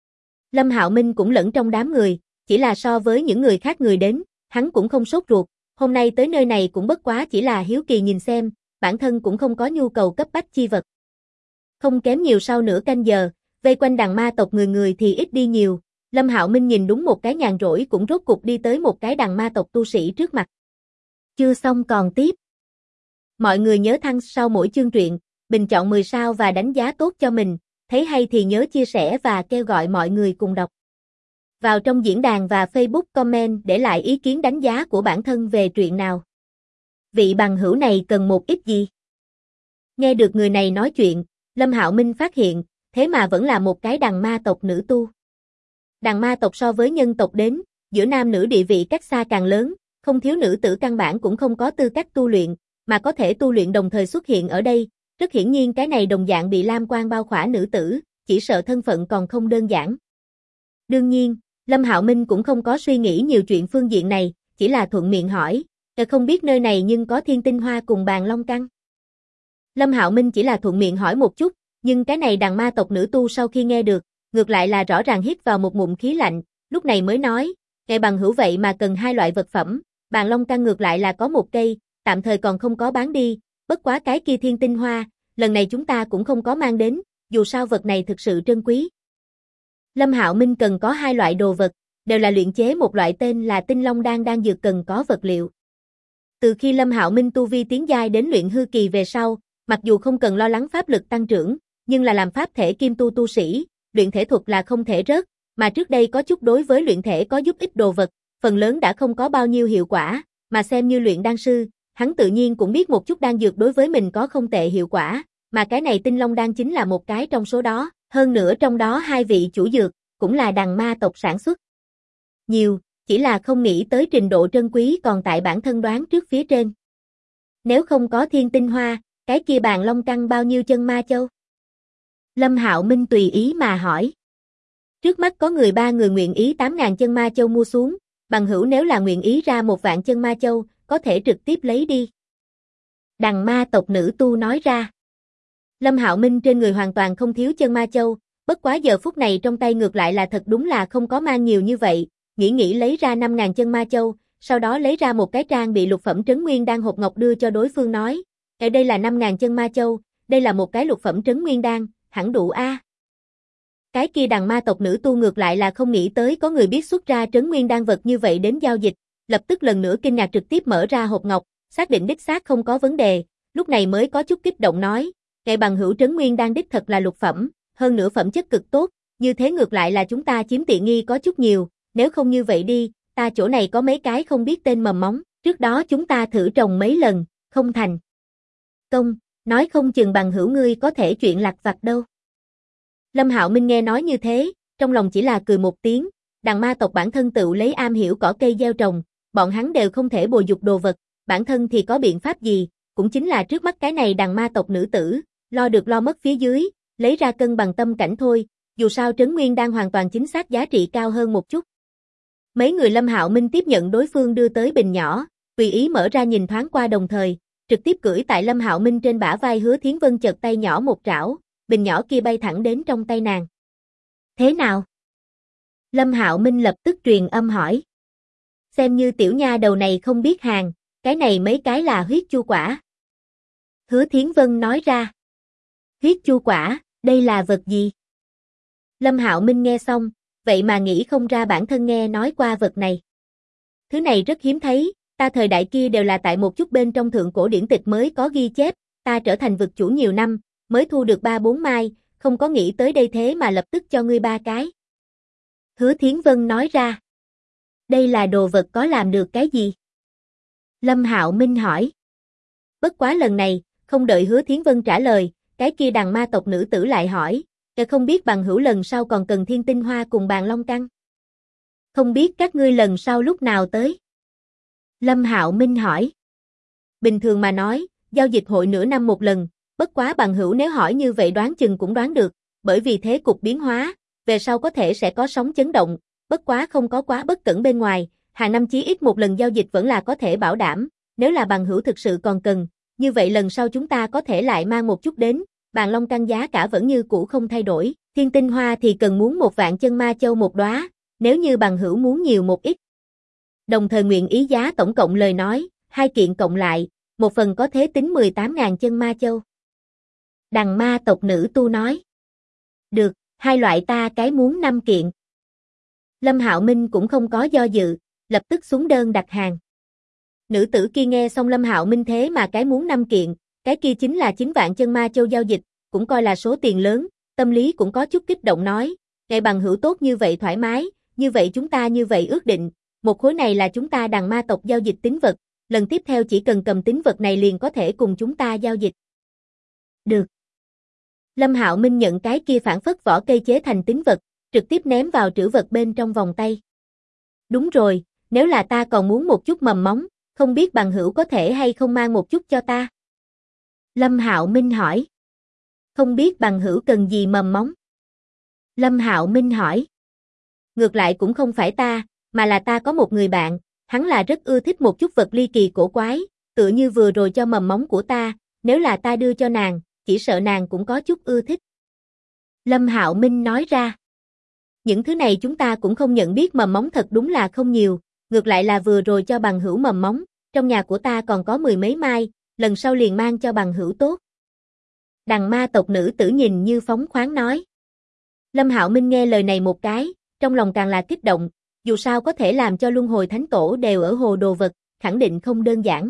Lâm Hạo Minh cũng lẫn trong đám người, chỉ là so với những người khác người đến, hắn cũng không sốt ruột, hôm nay tới nơi này cũng bất quá chỉ là hiếu kỳ nhìn xem, bản thân cũng không có nhu cầu cấp bách chi vật. Không kém nhiều sau nửa canh giờ, vây quanh đằng ma tộc người người thì ít đi nhiều, Lâm Hạo Minh nhìn đúng một cái nhàn rỗi cũng rốt cục đi tới một cái đằng ma tộc tu sĩ trước mặt. Chưa xong còn tiếp. Mọi người nhớ thăng sau mỗi chương truyện, bình chọn 10 sao và đánh giá tốt cho mình, thấy hay thì nhớ chia sẻ và kêu gọi mọi người cùng đọc. Vào trong diễn đàn và Facebook comment để lại ý kiến đánh giá của bản thân về truyện nào. Vị bằng hữu này cần một ít gì? Nghe được người này nói chuyện, Lâm Hạo Minh phát hiện, thế mà vẫn là một cái đằng ma tộc nữ tu. Đằng ma tộc so với nhân tộc đến, giữa nam nữ địa vị cách xa càng lớn, không thiếu nữ tử căn bản cũng không có tư cách tu luyện, mà có thể tu luyện đồng thời xuất hiện ở đây, rất hiển nhiên cái này đồng dạng bị lam quang bao khỏa nữ tử, chỉ sợ thân phận còn không đơn giản. Đương nhiên, Lâm Hạo Minh cũng không có suy nghĩ nhiều chuyện phương diện này, chỉ là thuận miệng hỏi, không biết nơi này nhưng có thiên tinh hoa cùng bàn long căn. Lâm Hạo Minh chỉ là thuận miệng hỏi một chút, nhưng cái này đằng ma tộc nữ tu sau khi nghe được, ngược lại là rõ ràng hít vào một ngụm khí lạnh, lúc này mới nói, bằng hữu vậy mà cần hai loại vật phẩm, bàn long căn ngược lại là có một cây, tạm thời còn không có bán đi, bất quá cái kia thiên tinh hoa, lần này chúng ta cũng không có mang đến, dù sao vật này thực sự trân quý. Lâm Hạo Minh cần có hai loại đồ vật, đều là luyện chế một loại tên là Tinh Long đan đang dược cần có vật liệu. Từ khi Lâm Hạo Minh tu vi tiến giai đến luyện hư kỳ về sau, mặc dù không cần lo lắng pháp lực tăng trưởng, nhưng là làm pháp thể kim tu tu sĩ, luyện thể thuật là không thể rớt, mà trước đây có chút đối với luyện thể có giúp ích đồ vật, phần lớn đã không có bao nhiêu hiệu quả, mà xem như luyện đan sư, hắn tự nhiên cũng biết một chút đan dược đối với mình có không tệ hiệu quả, mà cái này Tinh Long đan chính là một cái trong số đó, hơn nữa trong đó hai vị chủ dược, cũng là đằng ma tộc sản xuất. Nhiều, chỉ là không nghĩ tới trình độ trân quý còn tại bản thân đoán trước phía trên. Nếu không có thiên tinh hoa, cái kia bàn long căn bao nhiêu chân ma châu? Lâm Hạo Minh tùy ý mà hỏi. Trước mắt có ba người nguyện ý 8.000 chân ma châu mua xuống, bằng hữu nếu là nguyện ý ra 1.000 chân ma châu, có thể trực tiếp lấy đi. Đằng ma tộc nữ tu nói ra. Lâm Hạo Minh trên người hoàn toàn không thiếu chân ma châu, bất quá giờ phút này trong tay ngược lại là thật đúng là không có mang nhiều như vậy, nghĩ lấy ra 5.000 chân ma châu, sau đó lấy ra một cái trang bị lục phẩm trấn nguyên đan hộp ngọc đưa cho đối phương nói, ở đây là 5.000 chân ma châu, đây là một cái lục phẩm trấn nguyên đan, hẳn đủ a. Cái kia đằng ma tộc nữ tu ngược lại là không nghĩ tới có người biết xuất ra trấn nguyên đan vật như vậy đến giao dịch, lập tức lần nữa kinh ngạc trực tiếp mở ra hộp ngọc, xác định đích xác không có vấn đề, lúc này mới có chút kích động nói, bằng hữu trấn nguyên đan đích thật là lục phẩm, hơn nữa phẩm chất cực tốt, như thế ngược lại là chúng ta chiếm tiện nghi có chút nhiều, nếu không như vậy đi, ta chỗ này có mấy cái không biết tên mầm móng, trước đó chúng ta thử trồng mấy lần, không thành công, nói không chừng bằng hữu ngươi có thể chuyện lặt vặt đâu. Lâm Hạo Minh nghe nói như thế, trong lòng chỉ là cười một tiếng, đằng ma tộc bản thân tự lấy am hiểu cỏ cây gieo trồng, bọn hắn đều không thể bồi dục đồ vật, bản thân thì có biện pháp gì, cũng chính là trước mắt cái này đằng ma tộc nữ tử, lo được lo mất phía dưới, lấy ra cân bằng tâm cảnh thôi, dù sao trấn nguyên đang hoàn toàn chính xác giá trị cao hơn một chút. Mấy người Lâm Hạo Minh tiếp nhận đối phương đưa tới bình nhỏ, tùy ý mở ra nhìn thoáng qua đồng thời, trực tiếp cưỡi tại Lâm Hạo Minh trên bả vai Hứa Thiến Vân chợt tay nhỏ một trảo, bình nhỏ kia bay thẳng đến trong tay nàng. Thế nào? Lâm Hạo Minh lập tức truyền âm hỏi. Xem như tiểu nha đầu này không biết hàng, cái này mấy cái là huyết chu quả. Hứa Thiến Vân nói ra. Huyết chu quả, đây là vật gì? Lâm Hạo Minh nghe xong, vậy mà nghĩ không ra bản thân nghe nói qua vật này. Thứ này rất hiếm thấy, ta thời đại kia đều là tại một chút bên trong thượng cổ điển tịch mới có ghi chép, ta trở thành vực chủ nhiều năm, mới thu được 3-4 mai, không có nghĩ tới đây thế mà lập tức cho ngươi 3 cái. Hứa Thiến Vân nói ra. Đây là đồ vật có làm được cái gì? Lâm Hạo Minh hỏi. Bất quá lần này, không đợi Hứa Thiến Vân trả lời, cái kia đằng ma tộc nữ tử lại hỏi, không biết bằng hữu lần sau còn cần thiên tinh hoa cùng bàn long căn. Không biết các ngươi lần sau lúc nào tới? Lâm Hạo Minh hỏi. Bình thường mà nói, giao dịch hội nửa năm một lần, bất quá bằng hữu nếu hỏi như vậy đoán chừng cũng đoán được, bởi vì thế cục biến hóa, về sau có thể sẽ có sóng chấn động, bất quá không có quá bất cẩn bên ngoài, hàng năm chí ít một lần giao dịch vẫn là có thể bảo đảm, nếu là bằng hữu thực sự còn cần, như vậy lần sau chúng ta có thể lại mang một chút đến, bàn long căn giá cả vẫn như cũ không thay đổi, thiên tinh hoa thì cần muốn 1.000 chân ma châu một đóa, nếu như bằng hữu muốn nhiều một ít. Đồng thời nguyện ý giá tổng cộng lời nói, hai kiện cộng lại, một phần có thế tính 18.000 chân ma châu. Đằng ma tộc nữ tu nói. Được, hai loại ta cái muốn 5 kiện. Lâm Hạo Minh cũng không có do dự, lập tức xuống đơn đặt hàng. Nữ tử kia nghe xong Lâm Hạo Minh thế mà cái muốn 5 kiện, cái kia chính là 9 vạn chân ma châu giao dịch, cũng coi là số tiền lớn, tâm lý cũng có chút kích động nói, ngày bằng hữu tốt như vậy thoải mái, như vậy chúng ta như vậy ước định, một khối này là chúng ta đằng ma tộc giao dịch tín vật, lần tiếp theo chỉ cần cầm tín vật này liền có thể cùng chúng ta giao dịch. Được. Lâm Hạo Minh nhận cái kia phản phất vỏ cây chế thành tín vật, trực tiếp ném vào trữ vật bên trong vòng tay. Đúng rồi, nếu là ta còn muốn một chút mầm móng, không biết bằng hữu có thể hay không mang một chút cho ta? Lâm Hạo Minh hỏi. Không biết bằng hữu cần gì mầm móng? Lâm Hạo Minh hỏi. Ngược lại cũng không phải ta, mà là ta có một người bạn, Hắn là rất ưa thích một chút vật ly kỳ cổ quái, tựa như vừa rồi cho mầm móng của ta, nếu là ta đưa cho nàng, chỉ sợ nàng cũng có chút ưa thích. Lâm Hạo Minh nói ra. Những thứ này chúng ta cũng không nhận biết, mầm móng thật đúng là không nhiều, ngược lại là vừa rồi cho bằng hữu mầm móng, trong nhà của ta còn có 10 mấy mai, lần sau liền mang cho bằng hữu tốt. Đằng ma tộc nữ tử nhìn như phóng khoáng nói. Lâm Hạo Minh nghe lời này một cái, trong lòng càng là kích động, dù sao có thể làm cho luân hồi thánh tổ đều ở hồ đồ vật, khẳng định không đơn giản.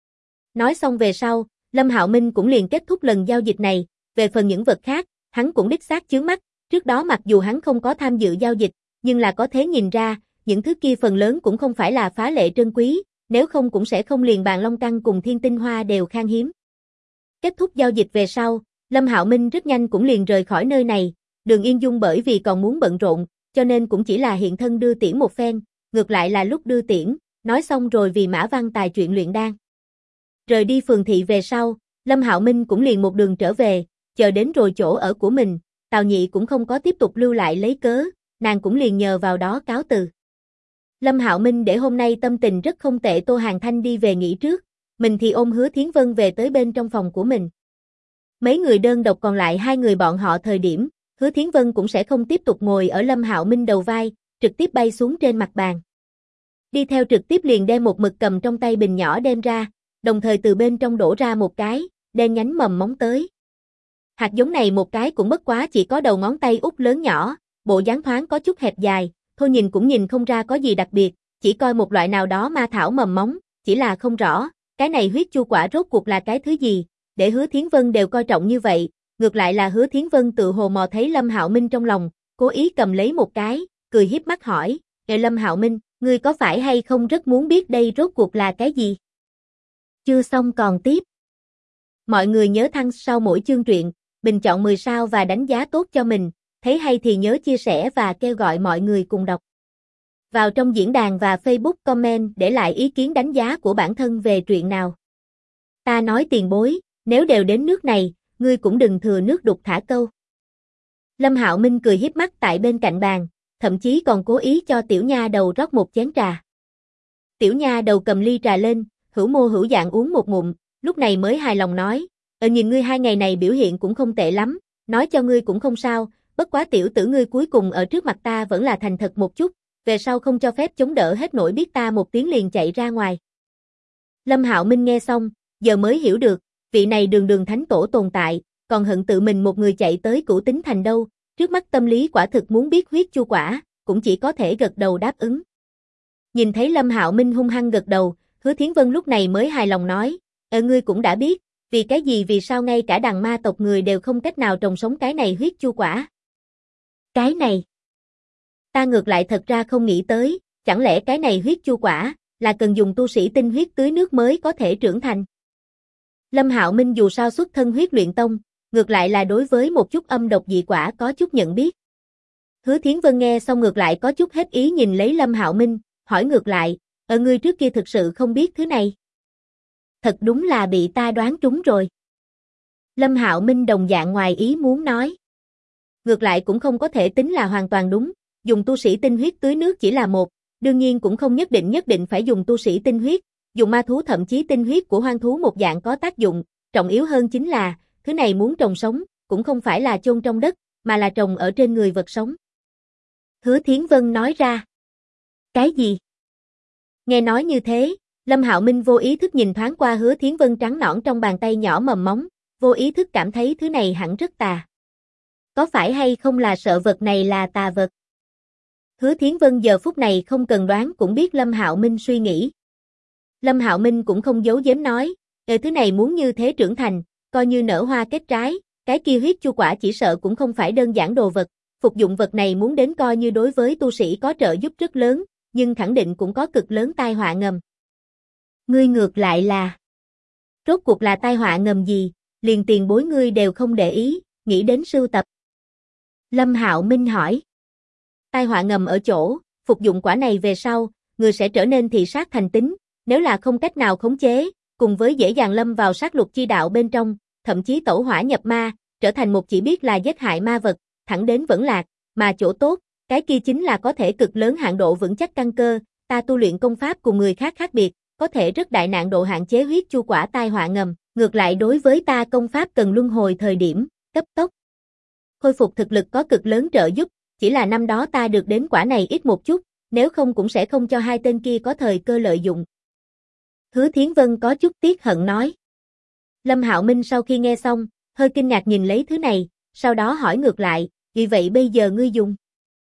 Nói xong về sau, Lâm Hạo Minh cũng liền kết thúc lần giao dịch này, về phần những vật khác, hắn cũng đích xác chướng mắt, trước đó mặc dù hắn không có tham dự giao dịch, nhưng là có thể nhìn ra, những thứ kia phần lớn cũng không phải là phá lệ trân quý, nếu không cũng sẽ không liền bàn long căn cùng thiên tinh hoa đều khan hiếm. Kết thúc giao dịch về sau, Lâm Hạo Minh rất nhanh cũng liền rời khỏi nơi này, Đường Yên Dung bởi vì còn muốn bận rộn, cho nên cũng chỉ là hiện thân đưa tiễn một phen, ngược lại là lúc đưa tiễn, nói xong rồi vì Mã Văn Tài chuyện luyện đan. Rời đi phường thị về sau, Lâm Hạo Minh cũng liền một đường trở về, chờ đến rồi chỗ ở của mình, Tào Nhị cũng không có tiếp tục lưu lại lấy cớ, nàng cũng liền nhờ vào đó cáo từ. Lâm Hạo Minh để hôm nay tâm tình rất không tệ, Tô Hàn Thanh đi về nghỉ trước, mình thì ôm Hứa Thiến Vân về tới bên trong phòng của mình. Mấy người đơn độc còn lại hai người bọn họ thời điểm, Hứa Thiến Vân cũng sẽ không tiếp tục ngồi ở Lâm Hạo Minh đầu vai, trực tiếp bay xuống trên mặt bàn. Đi theo trực tiếp liền đem một mực cầm trong tay bình nhỏ đem ra, đồng thời từ bên trong đổ ra một cái, đen nhánh mầm móng tới. Hạt giống này một cái cũng bất quá chỉ có đầu ngón tay út lớn nhỏ, bộ dáng thoáng có chút hẹp dài, thôi nhìn cũng nhìn không ra có gì đặc biệt, chỉ coi một loại nào đó ma thảo mầm móng, chỉ là không rõ, cái này huyết chu quả rốt cuộc là cái thứ gì, để Hứa Thiến Vân đều coi trọng như vậy, ngược lại là Hứa Thiến Vân tự hồ mò thấy Lâm Hạo Minh trong lòng, cố ý cầm lấy một cái, cười hiếp mắt hỏi, Lâm Hạo Minh, ngươi có phải hay không rất muốn biết đây rốt cuộc là cái gì? Chưa xong còn tiếp. Mọi người nhớ thăng sau mỗi chương truyện, bình chọn 10 sao và đánh giá tốt cho mình, thấy hay thì nhớ chia sẻ và kêu gọi mọi người cùng đọc. Vào trong diễn đàn và Facebook comment để lại ý kiến đánh giá của bản thân về truyện nào. Ta nói tiền bối, nếu đều đến nước này, ngươi cũng đừng thừa nước đục thả câu. Lâm Hạo Minh cười hiếp mắt tại bên cạnh bàn, thậm chí còn cố ý cho tiểu nha đầu rót một chén trà. Tiểu nha đầu cầm ly trà lên, hữu mô hữu dạng uống một ngụm, lúc này mới hài lòng nói, nhìn ngươi 2 ngày này biểu hiện cũng không tệ lắm, nói cho ngươi cũng không sao, bất quá tiểu tử ngươi cuối cùng ở trước mặt ta vẫn là thành thật một chút, về sau không cho phép chống đỡ hết nổi, biết ta một tiếng liền chạy ra ngoài. Lâm Hạo Minh nghe xong, giờ mới hiểu được, vị này đường đường thánh tổ tồn tại, còn hận tự mình một người chạy tới Cửu Tính Thành đâu, trước mắt tâm lý quả thực muốn biết huyết chu quả, cũng chỉ có thể gật đầu đáp ứng. Nhìn thấy Lâm Hạo Minh hung hăng gật đầu, Hứa Thiến Vân lúc này mới hài lòng nói, ngươi cũng đã biết, vì cái gì vì sao ngay cả đằng ma tộc người đều không cách nào trồng sống cái này huyết chu quả. Cái này, ta ngược lại thật ra không nghĩ tới, chẳng lẽ cái này huyết chu quả là cần dùng tu sĩ tinh huyết tưới nước mới có thể trưởng thành. Lâm Hạo Minh dù sao xuất thân huyết luyện tông, ngược lại là đối với một chút âm độc dị quả có chút nhận biết. Hứa Thiến Vân nghe xong ngược lại có chút hết ý nhìn lấy Lâm Hạo Minh, hỏi ngược lại, ngươi trước kia thực sự không biết thứ này. Thật đúng là bị ta đoán trúng rồi. Lâm Hạo Minh đồng dạng ngoài ý muốn nói. Ngược lại cũng không có thể tính là hoàn toàn đúng, dùng tu sĩ tinh huyết tưới nước chỉ là một, đương nhiên cũng không nhất định phải dùng tu sĩ tinh huyết, dùng ma thú thậm chí tinh huyết của hoang thú một dạng có tác dụng, trọng yếu hơn chính là, thứ này muốn trồng sống, cũng không phải là chôn trong đất, mà là trồng ở trên người vật sống. Hứa Thiến Vân nói ra. Cái gì? Nghe nói như thế, Lâm Hạo Minh vô ý thức nhìn thoáng qua Hứa Thiến Vân trắng nõn trong bàn tay nhỏ mầm móng, vô ý thức cảm thấy thứ này hẳn rất tà. Có phải hay không là sợ vật này là tà vật? Hứa Thiến Vân giờ phút này không cần đoán cũng biết Lâm Hạo Minh suy nghĩ. Lâm Hạo Minh cũng không giấu giếm nói, thứ này muốn như thế trưởng thành, coi như nở hoa kết trái, cái kia huyết chu quả chỉ sợ cũng không phải đơn giản đồ vật, phục dụng vật này muốn đến coi như đối với tu sĩ có trợ giúp rất lớn, nhưng khẳng định cũng có cực lớn tai họa ngầm. Ngươi ngược lại là, rốt cuộc là tai họa ngầm gì, liền tiền bối ngươi đều không để ý, nghĩ đến sưu tập. Lâm Hạo Minh hỏi. Tai họa ngầm ở chỗ, phục dụng quả này về sau, người sẽ trở nên thị sát thành tính, nếu là không cách nào khống chế, cùng với dễ dàng lâm vào sát lục chi đạo bên trong, thậm chí tẩu hỏa nhập ma, trở thành một chỉ biết là giết hại ma vật, thẳng đến vẫn lạc, mà chỗ tốt, cái kia chính là có thể cực lớn hạn độ vững chắc căn cơ, ta tu luyện công pháp cùng người khác khác biệt, có thể rất đại nạn độ hạn chế huyết chu quả tai họa ngầm, ngược lại đối với ta công pháp cần luân hồi thời điểm, cấp tốc khôi phục thực lực có cực lớn trợ giúp, chỉ là năm đó ta được đến quả này ít một chút, nếu không cũng sẽ không cho hai tên kia có thời cơ lợi dụng. Hứa Thiến Vân có chút tiếc hận nói. Lâm Hạo Minh sau khi nghe xong, hơi kinh ngạc nhìn lấy thứ này, sau đó hỏi ngược lại, vì vậy bây giờ ngươi dùng?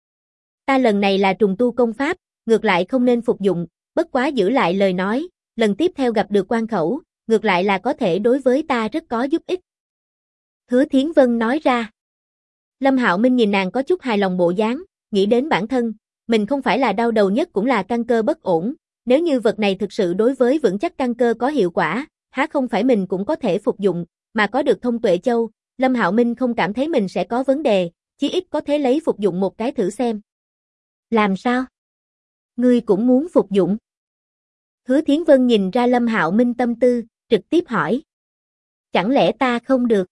Ta lần này là trùng tu công pháp, ngược lại không nên phục dụng, bất quá giữ lại lời nói, lần tiếp theo gặp được quan khẩu, ngược lại là có thể đối với ta rất có giúp ích. Hứa Thiến Vân nói ra. Lâm Hạo Minh nhìn nàng có chút hài lòng bộ dáng, nghĩ đến bản thân, mình không phải là đau đầu nhất cũng là căn cơ bất ổn, nếu như vật này thực sự đối với vững chắc căn cơ có hiệu quả, há không phải mình cũng có thể phục dụng, mà có được thông tuệ châu, Lâm Hạo Minh không cảm thấy mình sẽ có vấn đề, chí ít có thể lấy phục dụng một cái thử xem. Làm sao? Ngươi cũng muốn phục dụng? Hứa Thiến Vân nhìn ra Lâm Hạo Minh tâm tư, trực tiếp hỏi. Chẳng lẽ ta không được?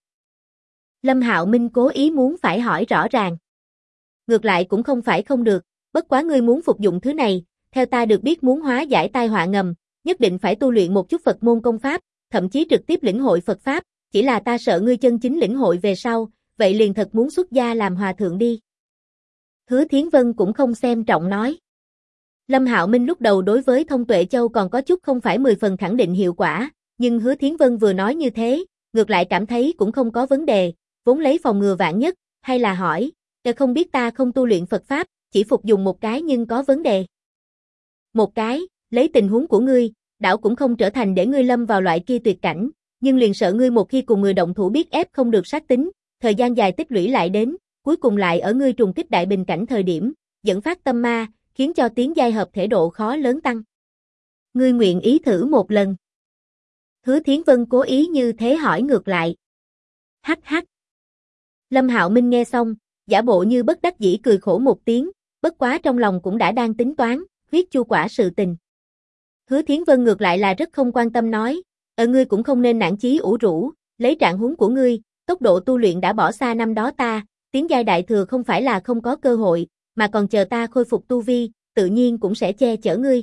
Lâm Hạo Minh cố ý muốn phải hỏi rõ ràng. Ngược lại cũng không phải không được, bất quá ngươi muốn phục dụng thứ này, theo ta được biết muốn hóa giải tai họa ngầm, nhất định phải tu luyện một chút Phật môn công pháp, thậm chí trực tiếp lĩnh hội Phật pháp, chỉ là ta sợ ngươi chân chính lĩnh hội về sau, vậy liền thật muốn xuất gia làm hòa thượng đi. Hứa Thiến Vân cũng không xem trọng nói. Lâm Hạo Minh lúc đầu đối với thông tuệ châu còn có chút không phải 10 phần khẳng định hiệu quả, nhưng Hứa Thiến Vân vừa nói như thế, ngược lại cảm thấy cũng không có vấn đề, vốn lấy phòng ngừa vạn nhất, hay là hỏi, không biết ta không tu luyện Phật pháp, chỉ phục dùng một cái nhưng có vấn đề. Một cái, lấy tình huống của ngươi, đảo cũng không trở thành để ngươi lâm vào loại kia tuyệt cảnh, nhưng liền sợ ngươi một khi cùng người động thủ biết ép không được sát tính, thời gian dài tích lũy lại đến, cuối cùng lại ở ngươi trùng kích đại bình cảnh thời điểm, dẫn phát tâm ma, khiến cho tiến giai hợp thể độ khó lớn tăng. Ngươi nguyện ý thử một lần. Hứa Thiến Vân cố ý như thế hỏi ngược lại. Hắc hắc. Lâm Hạo Minh nghe xong, giả bộ như bất đắc dĩ cười khổ một tiếng, bất quá trong lòng cũng đã đang tính toán, huyết chu quả sự tình. Hứa Thiến Vân ngược lại là rất không quan tâm nói, ngươi cũng không nên nản chí ủ rũ, lấy trạng huống của ngươi, tốc độ tu luyện đã bỏ xa năm đó ta, tiến giai đại thừa không phải là không có cơ hội, mà còn chờ ta khôi phục tu vi, tự nhiên cũng sẽ che chở ngươi.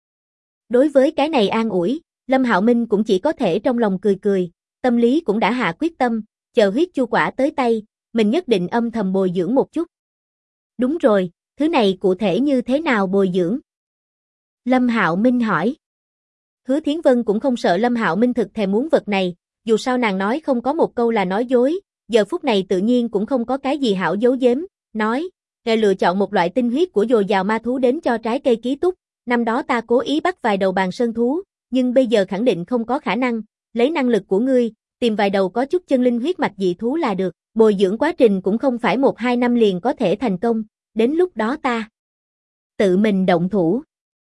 Đối với cái này an ủi, Lâm Hạo Minh cũng chỉ có thể trong lòng cười cười, tâm lý cũng đã hạ quyết tâm, chờ huyết chu quả tới tay, mình nhất định âm thầm bồi dưỡng một chút. Đúng rồi, thứ này cụ thể như thế nào bồi dưỡng? Lâm Hạo Minh hỏi. Hứa Thiến Vân cũng không sợ Lâm Hạo Minh thực thèm muốn vật này, dù sao nàng nói không có một câu là nói dối, giờ phút này tự nhiên cũng không có cái gì hảo giấu giếm, nói, ngài lựa chọn một loại tinh huyết của dồi dào ma thú đến cho trái cây ký túc, năm đó ta cố ý bắt vài đầu bàn sơn thú, nhưng bây giờ khẳng định không có khả năng, lấy năng lực của ngươi, tìm vài đầu có chút chân linh huyết mạch dị thú là được, bồi dưỡng quá trình cũng không phải 1-2 năm liền có thể thành công, đến lúc đó ta tự mình động thủ.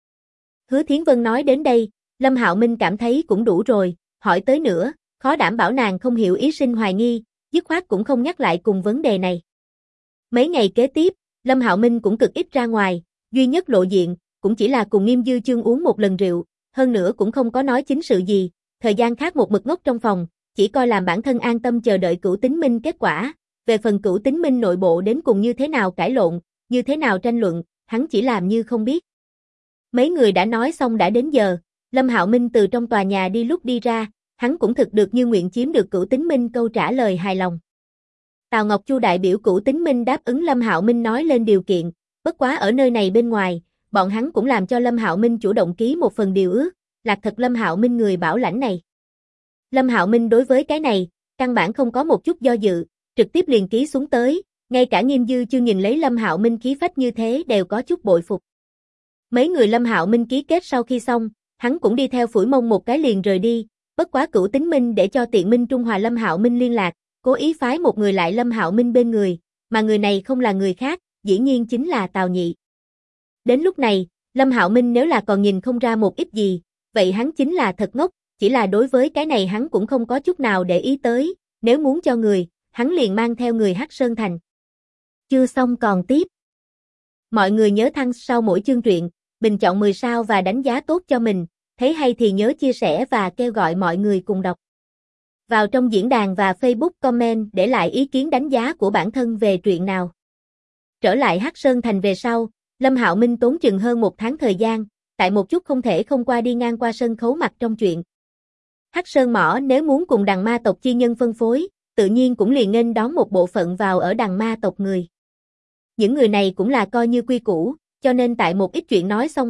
Hứa Thiến Vân nói đến đây, Lâm Hạo Minh cảm thấy cũng đủ rồi, hỏi tới nữa, khó đảm bảo nàng không hiểu ý sinh hoài nghi, dứt khoát cũng không nhắc lại cùng vấn đề này. Mấy ngày kế tiếp, Lâm Hạo Minh cũng cực ít ra ngoài, duy nhất lộ diện, cũng chỉ là cùng Nghiêm Dư Chương uống một lần rượu, hơn nữa cũng không có nói chính sự gì, thời gian khác một mực ngốc trong phòng, chỉ coi làm bản thân an tâm chờ đợi Cửu Tính Minh kết quả, về phần Cửu Tính Minh nội bộ đến cùng như thế nào cãi lộn, như thế nào tranh luận, hắn chỉ làm như không biết. Mấy người đã nói xong đã đến giờ, Lâm Hạo Minh từ trong tòa nhà đi lúc đi ra, hắn cũng thực được như nguyện chiếm được Cửu Tính Minh câu trả lời hài lòng. Tào Ngọc Chu đại biểu Cửu Tính Minh đáp ứng Lâm Hạo Minh nói lên điều kiện, bất quá ở nơi này bên ngoài, bọn hắn cũng làm cho Lâm Hạo Minh chủ động ký một phần điều ước, lạc thật Lâm Hạo Minh người bảo lãnh này. Lâm Hạo Minh đối với cái này, căn bản không có một chút do dự, trực tiếp liền ký xuống tới, ngay cả Nghiêm Dư chưa nhìn lấy Lâm Hạo Minh khí phách như thế đều có chút bội phục. Mấy người Lâm Hạo Minh ký kết sau khi xong, hắn cũng đi theo phủi mông một cái liền rời đi, bất quá Cửu Tính Minh để cho Tiện Minh Trung Hòa Lâm Hạo Minh liên lạc, cố ý phái một người lại Lâm Hạo Minh bên người, mà người này không là người khác, dĩ nhiên chính là Tào Nhị. Đến lúc này, Lâm Hạo Minh nếu là còn nhìn không ra một ít gì, vậy hắn chính là thật ngốc, chỉ là đối với cái này hắn cũng không có chút nào để ý tới, nếu muốn cho người, hắn liền mang theo người Hắc Sơn Thành. Chưa xong còn tiếp. Mọi người nhớ thăng sau mỗi chương truyện, bình chọn 10 sao và đánh giá tốt cho mình, thấy hay thì nhớ chia sẻ và kêu gọi mọi người cùng đọc. Vào trong diễn đàn và Facebook comment để lại ý kiến đánh giá của bản thân về truyện nào. Trở lại Hắc Sơn Thành về sau, Lâm Hạo Minh tốn chừng hơn 1 tháng thời gian, tại một chút không thể không qua đi ngang qua sân khấu mặt trong chuyện. Hắc Sơn Mỏ nếu muốn cùng đằng ma tộc chi nhân phân phối, tự nhiên cũng liền nghênh đón một bộ phận vào ở đằng ma tộc người. Những người này cũng là coi như quy củ, cho nên tại một ít chuyện nói xong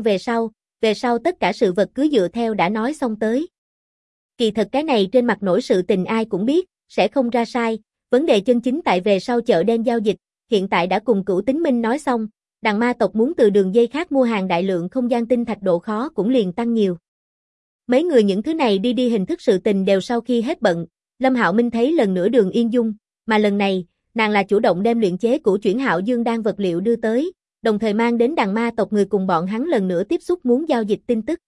về sau tất cả sự vật cứ dựa theo đã nói xong tới. Kỳ thật cái này trên mặt nổi sự tình ai cũng biết, sẽ không ra sai, vấn đề chân chính tại về sau chợ đen giao dịch, hiện tại đã cùng Cửu Tính Minh nói xong, đằng ma tộc muốn từ đường dây khác mua hàng đại lượng không gian tinh thạch độ khó cũng liền tăng nhiều. Mấy người những thứ này đi hình thức sự tình đều sau khi hết bận, Lâm Hạo Minh thấy lần nữa Đường Yên Dung, mà lần này, nàng là chủ động đem luyện chế của chuyển Hạo Dương đan vật liệu đưa tới, đồng thời mang đến đằng ma tộc người cùng bọn hắn lần nữa tiếp xúc muốn giao dịch tin tức.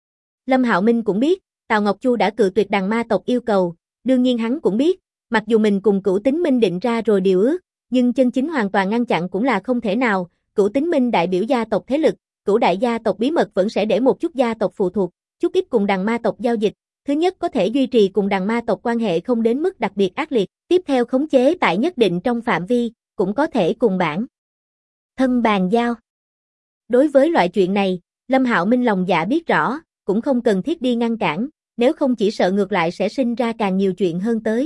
Lâm Hạo Minh cũng biết, Tào Ngọc Chu đã cự tuyệt đằng ma tộc yêu cầu, đương nhiên hắn cũng biết, mặc dù mình cùng Cửu Tính Minh định ra rồi điều ước, nhưng chân chính hoàn toàn ngăn chặn cũng là không thể nào, Cửu Tính Minh đại biểu gia tộc thế lực, Cửu đại gia tộc bí mật vẫn sẽ để một chút gia tộc phụ thuộc, chút ít cùng đằng ma tộc giao dịch, thứ nhất có thể duy trì cùng đằng ma tộc quan hệ không đến mức đặc biệt ác liệt, tiếp theo khống chế tại nhất định trong phạm vi, cũng có thể cùng bản thân bàn giao. Đối với loại chuyện này, Lâm Hạo Minh lòng dạ biết rõ, cũng không cần thiết đi ngăn cản, nếu không chỉ sợ ngược lại sẽ sinh ra càng nhiều chuyện hơn tới.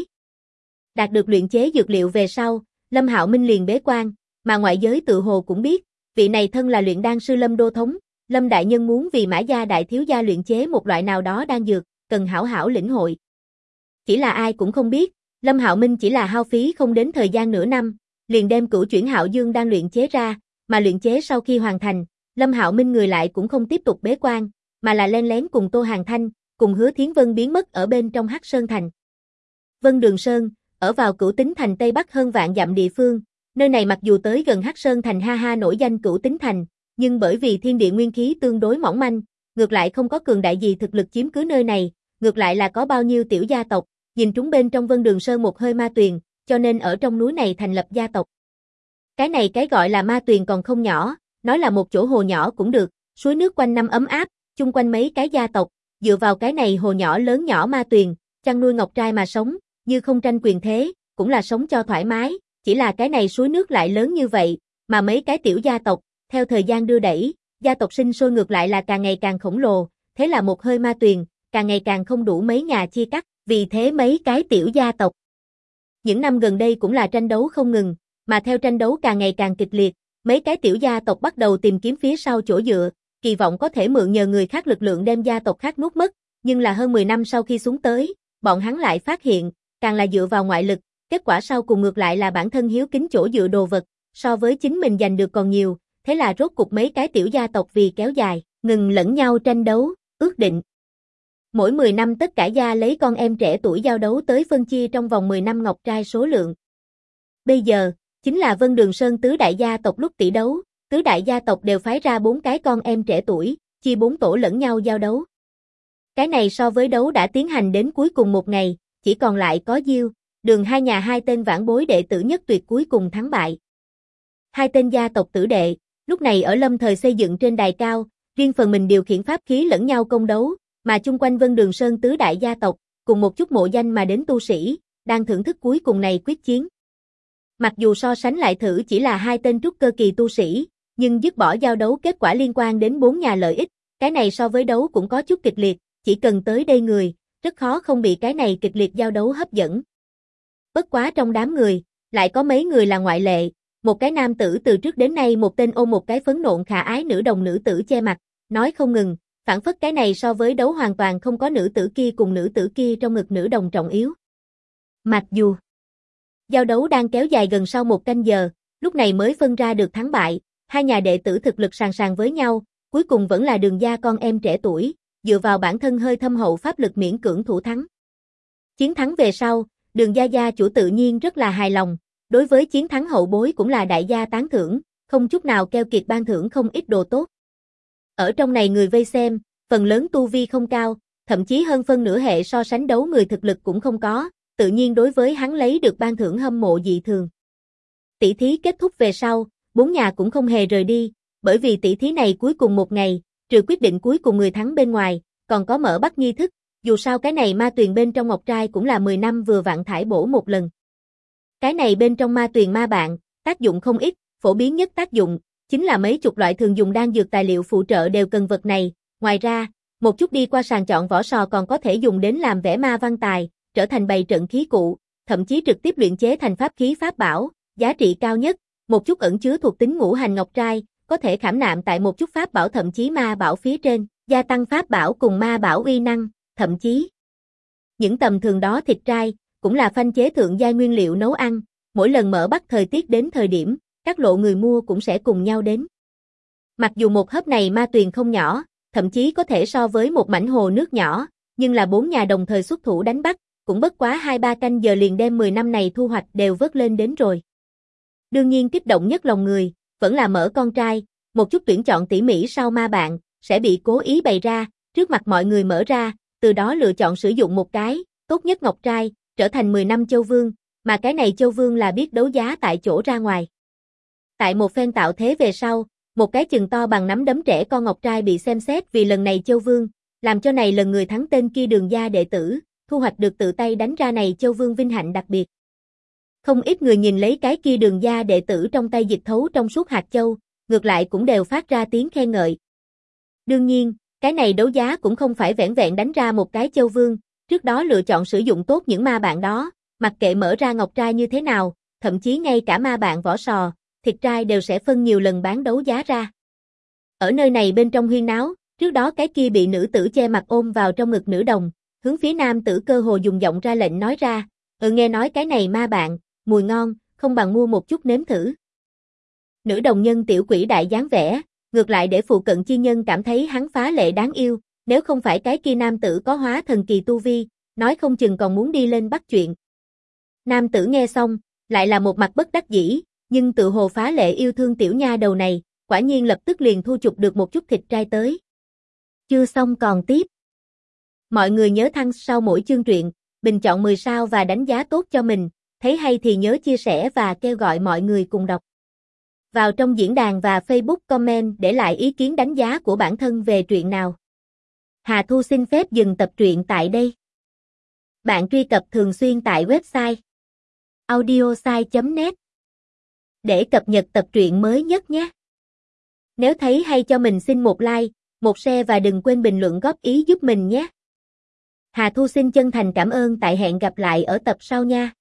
Đạt được luyện chế dược liệu về sau, Lâm Hạo Minh liền bế quan, mà ngoại giới tự hồ cũng biết, vị này thân là luyện đan sư Lâm Đô Thống, Lâm đại nhân muốn vì Mã gia đại thiếu gia luyện chế một loại nào đó đan dược, cần hảo hảo lĩnh hội. Chỉ là ai cũng không biết, Lâm Hạo Minh chỉ là hao phí không đến thời gian nửa năm, liền đem Cửu chuyển Hạo Dương đan luyện chế ra, mà luyện chế sau khi hoàn thành, Lâm Hạo Minh người lại cũng không tiếp tục bế quan, mà là len lén cùng Tô Hàn Thanh, cùng Hứa Thiến Vân biến mất ở bên trong Hắc Sơn Thành. Vân Đường Sơn, ở vào Cửu Tính Thành Tây Bắc hơn vạn dặm địa phương, nơi này mặc dù tới gần Hắc Sơn Thành nổi danh Cửu Tính Thành, nhưng bởi vì thiên địa nguyên khí tương đối mỏng manh, ngược lại không có cường đại gì thực lực chiếm cứ nơi này, ngược lại là có bao nhiêu tiểu gia tộc, nhìn trúng bên trong Vân Đường Sơn một hơi ma tuyền, cho nên ở trong núi này thành lập gia tộc. Cái này cái gọi là ma tuyền còn không nhỏ, nói là một chỗ hồ nhỏ cũng được, suối nước quanh năm ấm áp, chung quanh mấy cái gia tộc, dựa vào cái này hồ nhỏ lớn nhỏ ma tuyền, chăn nuôi ngọc trai mà sống, như không tranh quyền thế, cũng là sống cho thoải mái, chỉ là cái này suối nước lại lớn như vậy, mà mấy cái tiểu gia tộc, theo thời gian đưa đẩy, gia tộc sinh sôi ngược lại là càng ngày càng khổng lồ, thế là một hơi ma tuyền, càng ngày càng không đủ mấy nhà chia cắt, vì thế mấy cái tiểu gia tộc. Những năm gần đây cũng là tranh đấu không ngừng, mà theo tranh đấu càng ngày càng kịch liệt, mấy cái tiểu gia tộc bắt đầu tìm kiếm phía sau chỗ dựa, kỳ vọng có thể mượn nhờ người khác lực lượng đem gia tộc khác nuốt mất, nhưng là hơn 10 năm sau khi xuống tới, bọn hắn lại phát hiện, càng là dựa vào ngoại lực, kết quả sau cùng ngược lại là bản thân hiếu kính chỗ dựa đồ vật, so với chính mình giành được còn nhiều, thế là rốt cục mấy cái tiểu gia tộc vì kéo dài, ngừng lẫn nhau tranh đấu, ước định. Mỗi 10 năm tất cả gia lấy con em trẻ tuổi giao đấu tới phân chia trong vòng 10 năm ngọc trai số lượng. Bây giờ, chính là Vân Đường Sơn tứ đại gia tộc lúc tỷ đấu, tứ đại gia tộc đều phái ra 4 cái con em trẻ tuổi, chia 4 tổ lẫn nhau giao đấu. Cái này so với đấu đã tiến hành đến cuối cùng một ngày, chỉ còn lại có Diêu, Đường hai nhà hai tên vãn bối đệ tử nhất tuyệt cuối cùng thắng bại. Hai tên gia tộc tử đệ, lúc này ở lâm thời xây dựng trên đài cao, riêng phần mình điều khiển pháp khí lẫn nhau công đấu, mà chung quanh Vân Đường Sơn tứ đại gia tộc, cùng một chút mộ danh mà đến tu sĩ, đang thưởng thức cuối cùng này quyết chiến. Mặc dù so sánh lại thử chỉ là hai tên trúc cơ kỳ tu sĩ, nhưng dứt bỏ giao đấu kết quả liên quan đến 4 nhà lợi ích, cái này so với đấu cũng có chút kịch liệt, chỉ cần tới đây người, rất khó không bị cái này kịch liệt giao đấu hấp dẫn. Bất quá trong đám người, lại có mấy người là ngoại lệ, một cái nam tử từ trước đến nay một tên ôm một cái phấn nộn khả ái nữ đồng nữ tử che mặt, nói không ngừng, phản phất cái này so với đấu hoàn toàn không có nữ tử kia cùng nữ tử kia trong ngực nữ đồng trọng yếu. Mặc dù giao đấu đang kéo dài gần sau 1 canh giờ, lúc này mới phân ra được thắng bại, hai nhà đệ tử thực lực sàn sàn với nhau, cuối cùng vẫn là Đường gia con em trẻ tuổi, dựa vào bản thân hơi thâm hậu pháp lực miễn cưỡng thủ thắng. Chiến thắng về sau, Đường gia gia chủ tự nhiên rất là hài lòng, đối với chiến thắng hậu bối cũng là đại gia tán thưởng, không chút nào keo kiệt ban thưởng không ít đồ tốt. Ở trong này người vây xem, phần lớn tu vi không cao, thậm chí hơn phân nửa hệ so sánh đấu người thực lực cũng không có, tự nhiên đối với hắn lấy được ban thưởng hâm mộ dị thường. Tỷ thí kết thúc về sau, 4 nhà cũng không hề rời đi, bởi vì tỷ thí này cuối cùng một ngày, trừ quyết định cuối cùng người thắng bên ngoài, còn có mở bắt nghi thức, dù sao cái này ma tuyền bên trong ngọc trai cũng là 10 năm vừa vặn thải bổ một lần. Cái này bên trong ma tuyền ma bạn, tác dụng không ít, phổ biến nhất tác dụng, chính là mấy chục loại thường dùng đan dược tài liệu phụ trợ đều cần vật này, Ngoài ra, một chút đi qua sàn chọn vỏ sò còn có thể dùng đến làm vẽ ma văn tài, trở thành bày trận khí cụ, thậm chí trực tiếp luyện chế thành pháp khí pháp bảo, giá trị cao nhất, một chút ẩn chứa thuộc tính ngũ hành ngọc trai, có thể khảm nạm tại một chút pháp bảo thậm chí ma bảo phía trên, gia tăng pháp bảo cùng ma bảo uy năng, thậm chí những tầm thường đó thịt trai, cũng là phanh chế thượng giai nguyên liệu nấu ăn, mỗi lần mở bắt thời tiết đến thời điểm, các lộ người mua cũng sẽ cùng nhau đến. Mặc dù một hớp này ma tuyền không nhỏ, thậm chí có thể so với một mảnh hồ nước nhỏ, nhưng là 4 nhà đồng thời xuất thủ đánh bắt, cũng bất quá 2-3 canh giờ liền đem 10 năm này thu hoạch đều vớt lên đến rồi. Đương nhiên kích động nhất lòng người, vẫn là mở con trai, một chút tuyển chọn tỉ mỉ sau ma bạn, sẽ bị cố ý bày ra, trước mặt mọi người mở ra, từ đó lựa chọn sử dụng một cái, tốt nhất ngọc trai, trở thành 10 năm châu vương, mà cái này châu vương là biết đấu giá tại chỗ ra ngoài. Tại một phen tạo thế về sau, một cái chừng to bằng nắm đấm trẻ con ngọc trai bị xem xét vì lần này châu vương, làm cho này lần người thắng tên kia Đường gia đệ tử, thu hoạch được tự tay đánh ra này châu vương vinh hạnh đặc biệt. Không ít người nhìn lấy cái kia Đường gia đệ tử trong tay dịch thấu trong suốt hạt châu, ngược lại cũng đều phát ra tiếng khen ngợi. Đương nhiên, cái này đấu giá cũng không phải vẻn vẹn đánh ra một cái châu vương, trước đó lựa chọn sử dụng tốt những ma bạn đó, mặc kệ mở ra ngọc trai như thế nào, thậm chí ngay cả ma bạn vỏ sò, thịt trai đều sẽ phân nhiều lần bán đấu giá ra. Ở nơi này bên trong huyên náo, trước đó cái kia bị nữ tử che mặt ôm vào trong ngực nữ đồng, hướng phía nam tử cơ hồ dùng giọng ra lệnh nói ra, nghe nói cái này ma bạn, mùi ngon, không bằng mua một chút nếm thử. Nữ đồng nhân tiểu quỷ đại dáng vẻ, ngược lại để phụ cận chi nhân cảm thấy hắn phá lệ đáng yêu, nếu không phải cái kia nam tử có hóa thần kỳ tu vi, nói không chừng còn muốn đi lên bắt chuyện. Nam tử nghe xong, lại là một mặt bất đắc dĩ, nhưng tự hồ phá lệ yêu thương tiểu nha đầu này, quả nhiên lập tức liền thu chụp được một chút thịt trai tới. Chưa xong còn tiếp. Mọi người nhớ thăng sau mỗi chương truyện, bình chọn 10 sao và đánh giá tốt cho mình, thấy hay thì nhớ chia sẻ và kêu gọi mọi người cùng đọc. Vào trong diễn đàn và Facebook comment để lại ý kiến đánh giá của bản thân về truyện nào. Hà Thu xin phép dừng tập truyện tại đây. Bạn truy cập thường xuyên tại website audiosai.net để cập nhật tập truyện mới nhất nhé. Nếu thấy hay cho mình xin một like, một share và đừng quên bình luận góp ý giúp mình nhé. Hà Thu xin chân thành cảm ơn, tại hẹn gặp lại ở tập sau nha.